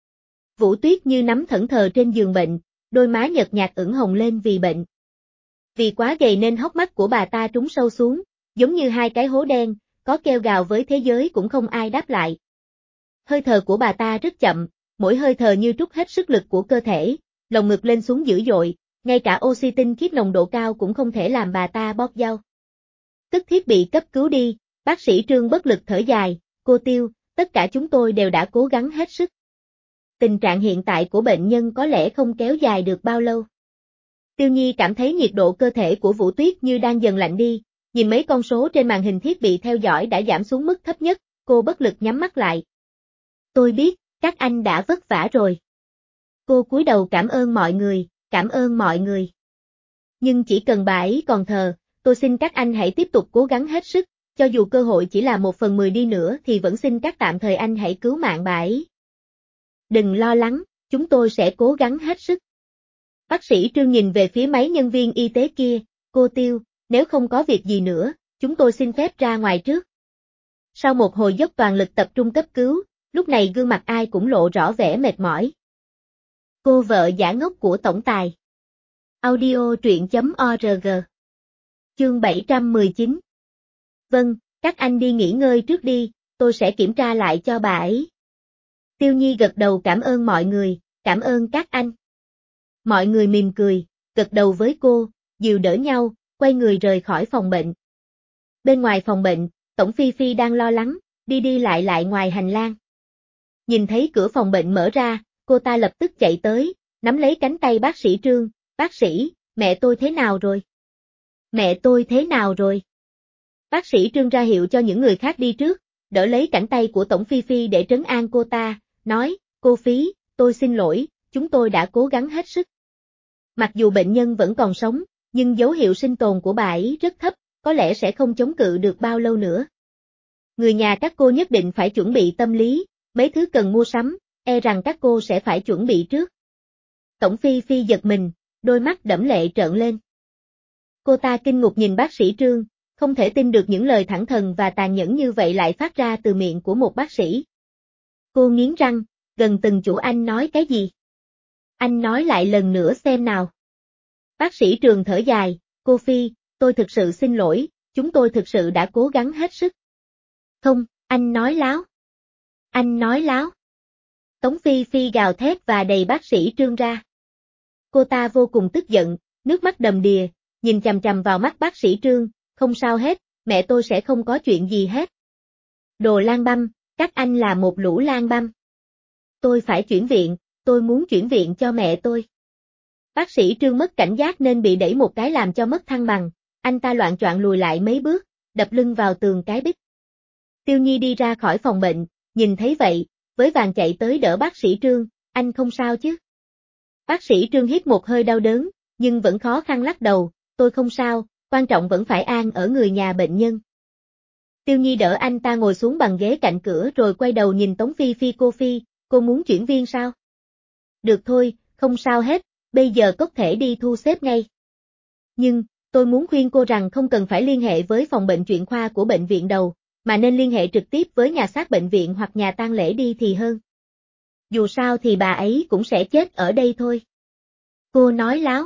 Vũ Tuyết Như nắm thẫn thờ trên giường bệnh, đôi má nhợt nhạt ửng hồng lên vì bệnh. Vì quá gầy nên hốc mắt của bà ta trúng sâu xuống, giống như hai cái hố đen, có kêu gào với thế giới cũng không ai đáp lại. Hơi thở của bà ta rất chậm, mỗi hơi thở như trút hết sức lực của cơ thể, lồng ngực lên xuống dữ dội, ngay cả oxy tinh khiết nồng độ cao cũng không thể làm bà ta bóp dao. Cất thiết bị cấp cứu đi, bác sĩ Trương bất lực thở dài, cô Tiêu, tất cả chúng tôi đều đã cố gắng hết sức. Tình trạng hiện tại của bệnh nhân có lẽ không kéo dài được bao lâu. Tiêu Nhi cảm thấy nhiệt độ cơ thể của Vũ Tuyết Như đang dần lạnh đi, nhìn mấy con số trên màn hình thiết bị theo dõi đã giảm xuống mức thấp nhất, cô bất lực nhắm mắt lại. Tôi biết, các anh đã vất vả rồi. Cô cúi đầu cảm ơn mọi người, cảm ơn mọi người. Nhưng chỉ cần bà ấy còn thờ, tôi xin các anh hãy tiếp tục cố gắng hết sức, cho dù cơ hội chỉ là 1/10 đi nữa thì vẫn xin các tạm thời anh hãy cứu mạng bà ấy. Đừng lo lắng, chúng tôi sẽ cố gắng hết sức. Bác sĩ Trương nhìn về phía mấy nhân viên y tế kia, cô Tiêu, nếu không có việc gì nữa, chúng tôi xin phép ra ngoài trước. Sau một hồi dốc toàn lực tập trung cấp cứu, lúc này gương mặt ai cũng lộ rõ vẻ mệt mỏi. Cô vợ giả ngốc của tổng tài. Audio truyện.org. Chương 719. Vâng, các anh đi nghỉ ngơi trước đi, tôi sẽ kiểm tra lại cho bà ấy. Tiêu Nhi gật đầu cảm ơn mọi người, cảm ơn các anh. Mọi người mỉm cười, gật đầu với cô, dìu đỡ nhau, quay người rời khỏi phòng bệnh. Bên ngoài phòng bệnh, Tổng Phi Phi đang lo lắng, đi đi lại ngoài hành lang. Nhìn thấy cửa phòng bệnh mở ra, cô ta lập tức chạy tới, nắm lấy cánh tay bác sĩ Trương, bác sĩ, mẹ tôi thế nào rồi? Mẹ tôi thế nào rồi? Bác sĩ Trương ra hiệu cho những người khác đi trước, đỡ lấy cánh tay của Tổng Phi Phi để trấn an cô ta, nói, cô Phí, tôi xin lỗi, chúng tôi đã cố gắng hết sức. Mặc dù bệnh nhân vẫn còn sống, nhưng dấu hiệu sinh tồn của bà ấy rất thấp, có lẽ sẽ không chống cự được bao lâu nữa. Người nhà các cô nhất định phải chuẩn bị tâm lý, mấy thứ cần mua sắm, e rằng các cô sẽ phải chuẩn bị trước. Tổng Phi Phi giật mình, đôi mắt đẫm lệ trợn lên. Cô ta kinh ngạc nhìn bác sĩ Trương, không thể tin được những lời thẳng thừng và tàn nhẫn như vậy lại phát ra từ miệng của một bác sĩ. Cô nghiến răng, gần từng chủ anh nói cái gì? Anh nói lại lần nữa xem nào. Bác sĩ Trường thở dài, cô Phi, tôi thực sự xin lỗi, chúng tôi thực sự đã cố gắng hết sức. Không, anh nói láo. Anh nói láo. Tống Phi Phi gào thét và đẩy bác sĩ Trương ra. Cô ta vô cùng tức giận, nước mắt đầm đìa, nhìn chằm chằm vào mắt bác sĩ Trương, không sao hết, mẹ tôi sẽ không có chuyện gì hết. Đồ lang băm, các anh là một lũ lang băm. Tôi phải chuyển viện, tôi muốn chuyển viện cho mẹ tôi. Bác sĩ Trương mất cảnh giác nên bị đẩy một cái làm cho mất thăng bằng, anh ta loạng choạng lùi lại mấy bước, đập lưng vào tường cái bích. Tiêu Nhi đi ra khỏi phòng bệnh, nhìn thấy vậy, với vàng chạy tới đỡ bác sĩ Trương, anh không sao chứ? Bác sĩ Trương hít một hơi đau đớn, nhưng vẫn khó khăn lắc đầu, tôi không sao, quan trọng vẫn phải an ở người nhà bệnh nhân. Tiêu Nhi đỡ anh ta ngồi xuống bằng ghế cạnh cửa rồi quay đầu nhìn Tống Phi Phi, cô Phi, cô muốn chuyển viên sao? Được thôi, không sao hết, bây giờ có thể đi thu xếp ngay. Nhưng, tôi muốn khuyên cô rằng không cần phải liên hệ với phòng bệnh chuyên khoa của bệnh viện đầu, mà nên liên hệ trực tiếp với nhà xác bệnh viện hoặc nhà tang lễ đi thì hơn. Dù sao thì bà ấy cũng sẽ chết ở đây thôi. Cô nói láo.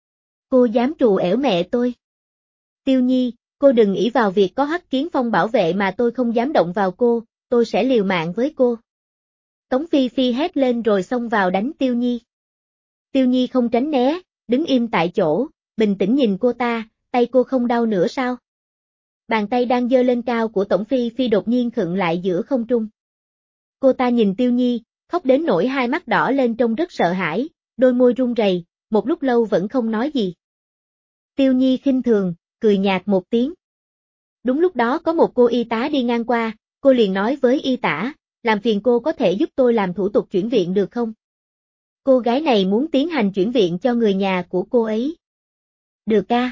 Cô dám trù ẻo mẹ tôi. Tiêu Nhi, cô đừng ỷ vào việc có Hắc Kiến Phong bảo vệ mà tôi không dám động vào cô, tôi sẽ liều mạng với cô. Tống Phi Phi hét lên rồi xông vào đánh Tiêu Nhi. Tiêu Nhi không tránh né, đứng im tại chỗ, bình tĩnh nhìn cô ta, tay cô không đau nữa sao? Bàn tay đang giơ lên cao của Tổng Phi Phi đột nhiên khựng lại giữa không trung. Cô ta nhìn Tiêu Nhi, khóc đến nỗi hai mắt đỏ lên trông rất sợ hãi, đôi môi run rẩy, một lúc lâu vẫn không nói gì. Tiêu Nhi khinh thường, cười nhạt một tiếng. Đúng lúc đó có một cô y tá đi ngang qua, cô liền nói với y tá, làm phiền cô có thể giúp tôi làm thủ tục chuyển viện được không? Cô gái này muốn tiến hành chuyển viện cho người nhà của cô ấy. Được a.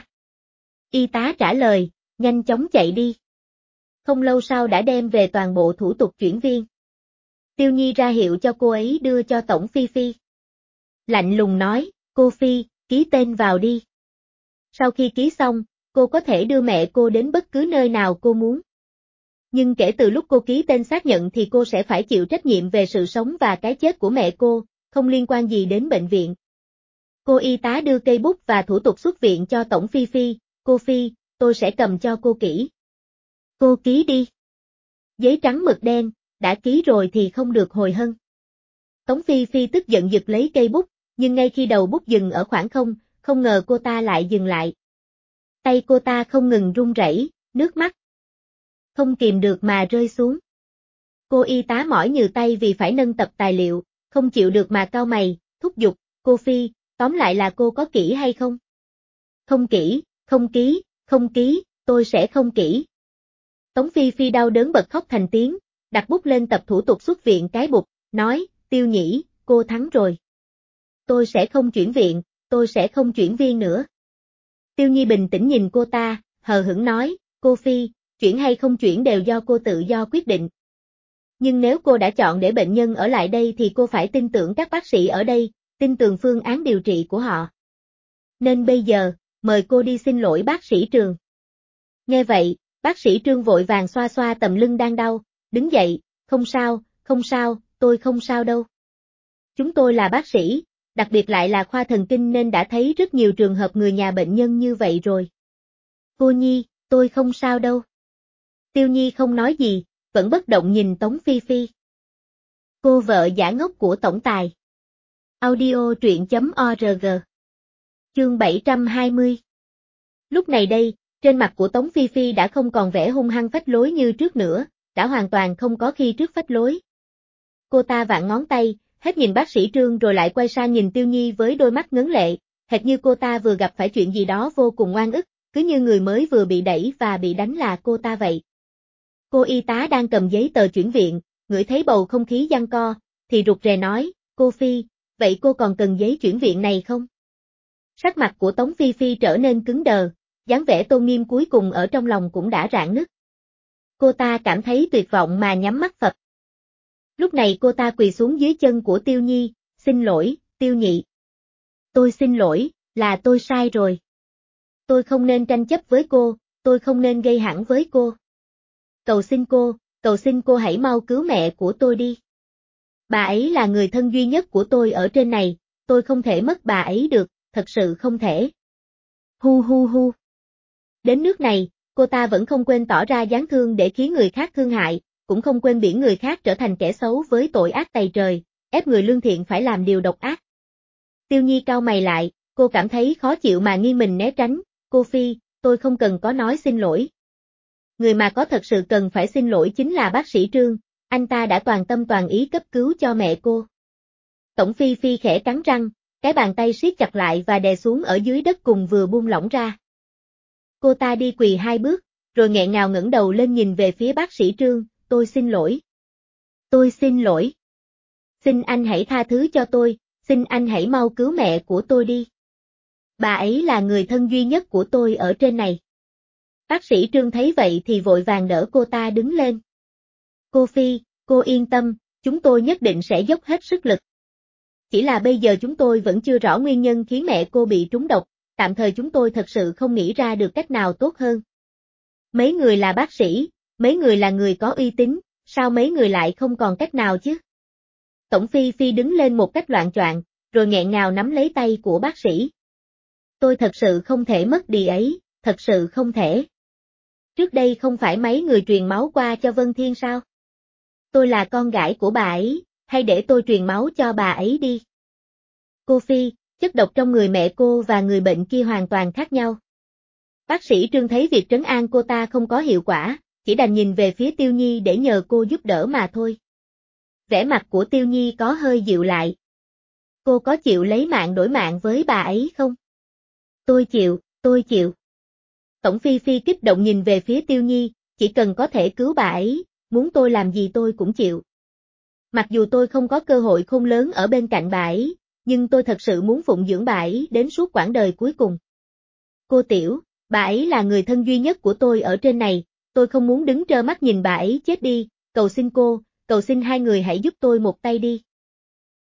Y tá trả lời, nhanh chóng chạy đi. Không lâu sau đã đem về toàn bộ thủ tục chuyển viên. Tiêu Nhi ra hiệu cho cô ấy đưa cho Tổng Phi Phi. Lạnh lùng nói, cô Phi, ký tên vào đi. Sau khi ký xong, cô có thể đưa mẹ cô đến bất cứ nơi nào cô muốn. Nhưng kể từ lúc cô ký tên xác nhận thì cô sẽ phải chịu trách nhiệm về sự sống và cái chết của mẹ cô, không liên quan gì đến bệnh viện. Cô y tá đưa cây bút và thủ tục xuất viện cho Tổng Phi Phi, cô Phi, tôi sẽ cầm cho cô kỹ. Cô ký đi. Giấy trắng mực đen, đã ký rồi thì không được hồi hân. Tống Phi Phi tức giận giật lấy cây bút, nhưng ngay khi đầu bút dừng ở khoảng không ngờ cô ta lại dừng lại. Tay cô ta không ngừng run rẩy, nước mắt không kìm được mà rơi xuống. Cô y tá mỏi nhừ tay vì phải nâng tập tài liệu, không chịu được mà cau mày, thúc giục, cô Phi, tóm lại là cô có kỹ hay không? Không kỹ, không ký, tôi sẽ không kỹ. Tống Phi Phi đau đớn bật khóc thành tiếng, đặt bút lên tập thủ tục xuất viện cái bục, nói, Tiêu Nhĩ, cô thắng rồi. Tôi sẽ không chuyển viện, tôi sẽ không chuyển viên nữa. Tiêu Nhi bình tĩnh nhìn cô ta, hờ hững nói, cô Phi, chuyển hay không chuyển đều do cô tự do quyết định. Nhưng nếu cô đã chọn để bệnh nhân ở lại đây thì cô phải tin tưởng các bác sĩ ở đây, tin tưởng phương án điều trị của họ. Nên bây giờ, mời cô đi xin lỗi bác sĩ Trường. Nghe vậy, bác sĩ Trương vội vàng xoa xoa tầm lưng đang đau, đứng dậy, không sao, tôi không sao đâu. Chúng tôi là bác sĩ, đặc biệt lại là khoa thần kinh nên đã thấy rất nhiều trường hợp người nhà bệnh nhân như vậy rồi. Cô Nhi, tôi không sao đâu. Tiêu Nhi không nói gì, vẫn bất động nhìn Tống Phi Phi. Cô vợ giả ngốc của tổng tài. Audio truyện.org. Chương 720. Lúc này đây, trên mặt của Tống Phi Phi đã không còn vẻ hung hăng phách lối như trước nữa, đã hoàn toàn không có khi trước phách lối. Cô ta vặn ngón tay, hết nhìn bác sĩ Trương rồi lại quay sang nhìn Tiêu Nhi với đôi mắt ngấn lệ, hệt như cô ta vừa gặp phải chuyện gì đó vô cùng oan ức, cứ như người mới vừa bị đẩy và bị đánh là cô ta vậy. Cô y tá đang cầm giấy tờ chuyển viện, ngửi thấy bầu không khí giằng co, thì rụt rè nói, cô Phi, vậy cô còn cần giấy chuyển viện này không? Sắc mặt của Tống Phi Phi trở nên cứng đờ, dáng vẻ tôn nghiêm cuối cùng ở trong lòng cũng đã rạn nứt. Cô ta cảm thấy tuyệt vọng mà nhắm mắt phập. Lúc này cô ta quỳ xuống dưới chân của Tiêu Nhi, xin lỗi, Tiêu Nhị. Tôi xin lỗi, là tôi sai rồi. Tôi không nên tranh chấp với cô, tôi không nên gây hãng với cô. Cầu xin cô hãy mau cứu mẹ của tôi đi. Bà ấy là người thân duy nhất của tôi ở trên này, tôi không thể mất bà ấy được, thật sự không thể. Hu hu hu. Đến nước này, cô ta vẫn không quên tỏ ra đáng thương để khiến người khác thương hại, cũng không quên biển người khác trở thành kẻ xấu với tội ác tày trời, ép người lương thiện phải làm điều độc ác. Tiêu Nhi cau mày lại, cô cảm thấy khó chịu mà nghiêng mình né tránh, cô Phi, tôi không cần có nói xin lỗi. Người mà có thật sự cần phải xin lỗi chính là bác sĩ Trương, anh ta đã toàn tâm toàn ý cấp cứu cho mẹ cô. Tổng Phi Phi khẽ cắn răng, cái bàn tay siết chặt lại và đè xuống ở dưới đất cùng vừa buông lỏng ra. Cô ta đi quỳ 2 bước, rồi nghẹn ngào ngẩng đầu lên nhìn về phía bác sĩ Trương, tôi xin lỗi. Tôi xin lỗi. Xin anh hãy tha thứ cho tôi, xin anh hãy mau cứu mẹ của tôi đi. Bà ấy là người thân duy nhất của tôi ở trên này. Bác sĩ Trương thấy vậy thì vội vàng đỡ cô ta đứng lên. Cô Phi, cô yên tâm, chúng tôi nhất định sẽ dốc hết sức lực. Chỉ là bây giờ chúng tôi vẫn chưa rõ nguyên nhân khiến mẹ cô bị trúng độc, tạm thời chúng tôi thật sự không nghĩ ra được cách nào tốt hơn. Mấy người là bác sĩ, mấy người là người có uy tín, sao mấy người lại không còn cách nào chứ? Tổng Phi Phi đứng lên một cách loạng choạng, rồi nghẹn ngào nắm lấy tay của bác sĩ. Tôi thật sự không thể mất đi ấy, thật sự không thể. Trước đây không phải mấy người truyền máu qua cho Vân Thiên sao? Tôi là con gái của bà ấy, hay để tôi truyền máu cho bà ấy đi. Cô Phi, chất độc trong người mẹ cô và người bệnh kia hoàn toàn khác nhau. Bác sĩ Trương thấy việc trấn an cô ta không có hiệu quả, chỉ đành nhìn về phía Tiêu Nhi để nhờ cô giúp đỡ mà thôi. Vẻ mặt của Tiêu Nhi có hơi dịu lại. Cô có chịu lấy mạng đổi mạng với bà ấy không? Tôi chịu. Tổng Phi Phi kích động nhìn về phía Tiêu Nhi, chỉ cần có thể cứu bà ấy, muốn tôi làm gì tôi cũng chịu. Mặc dù tôi không có cơ hội khôn lớn ở bên cạnh bà ấy, nhưng tôi thật sự muốn phụng dưỡng bà ấy đến suốt quãng đời cuối cùng. Cô Tiểu, bà ấy là người thân duy nhất của tôi ở trên này, tôi không muốn đứng trơ mắt nhìn bà ấy chết đi, cầu xin cô, cầu xin hai người hãy giúp tôi một tay đi.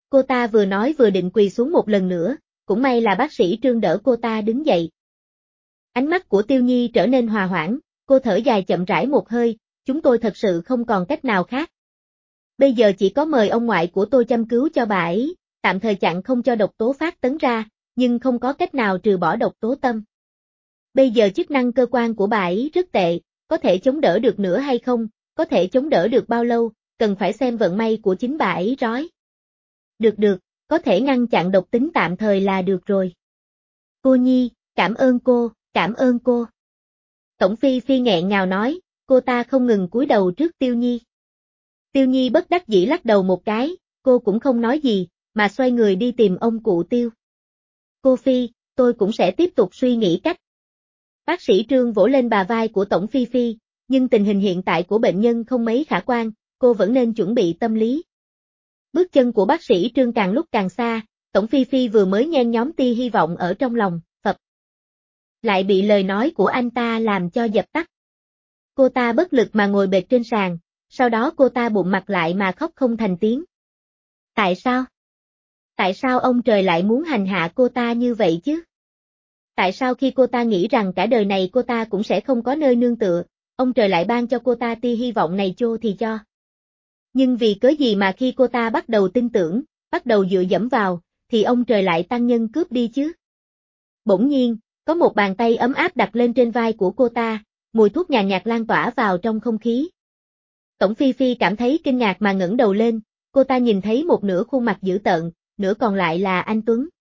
Cô ta vừa nói vừa định quỳ xuống một lần nữa, cũng may là bác sĩ Trương đỡ cô ta đứng dậy. Ánh mắt của Tiêu Nhi trở nên hòa hoãn, cô thở dài chậm rãi một hơi, chúng tôi thật sự không còn cách nào khác. Bây giờ chỉ có mời ông ngoại của tôi chăm cứu cho bà ấy, tạm thời chặn không cho độc tố phát tấn ra, nhưng không có cách nào trừ bỏ độc tố tâm. Bây giờ chức năng cơ quan của bà ấy rất tệ, có thể chống đỡ được nữa hay không, có thể chống đỡ được bao lâu, cần phải xem vận may của chính bà ấy rói. Được, có thể ngăn chặn độc tính tạm thời là được rồi. Cô Nhi, cảm ơn cô, cảm ơn cô. Tổng Phi Phi nghẹn ngào nói, cô ta không ngừng cúi đầu trước Tiêu Nhi. Tiêu Nhi bất đắc dĩ lắc đầu một cái, cô cũng không nói gì, mà xoay người đi tìm ông cụ Tiêu. Cô Phi, tôi cũng sẽ tiếp tục suy nghĩ cách. Bác sĩ Trương vỗ lên bả vai của Tổng Phi Phi, nhưng tình hình hiện tại của bệnh nhân không mấy khả quan, cô vẫn nên chuẩn bị tâm lý. Bước chân của bác sĩ Trương càng lúc càng xa, Tổng Phi Phi vừa mới nhen nhóm tia hy vọng ở trong lòng, phập. Lại bị lời nói của anh ta làm cho dập tắt. Cô ta bất lực mà ngồi bệt trên sàn, sau đó cô ta bụng mặt lại mà khóc không thành tiếng. Tại sao? Tại sao ông trời lại muốn hành hạ cô ta như vậy chứ? Tại sao khi cô ta nghĩ rằng cả đời này cô ta cũng sẽ không có nơi nương tựa, ông trời lại ban cho cô ta tia hy vọng này chô thì cho. Nhưng vì cớ gì mà khi cô ta bắt đầu tin tưởng, bắt đầu dựa dẫm vào, thì ông trời lại tăng nhân cướp đi chứ? Bỗng nhiên, có một bàn tay ấm áp đặt lên trên vai của cô ta, mùi thuốc nhàn nhạt lan tỏa vào trong không khí. Tổng Phi Phi cảm thấy kinh ngạc mà ngẩng đầu lên, cô ta nhìn thấy một nửa khuôn mặt dữ tợn, nửa còn lại là anh Tuấn.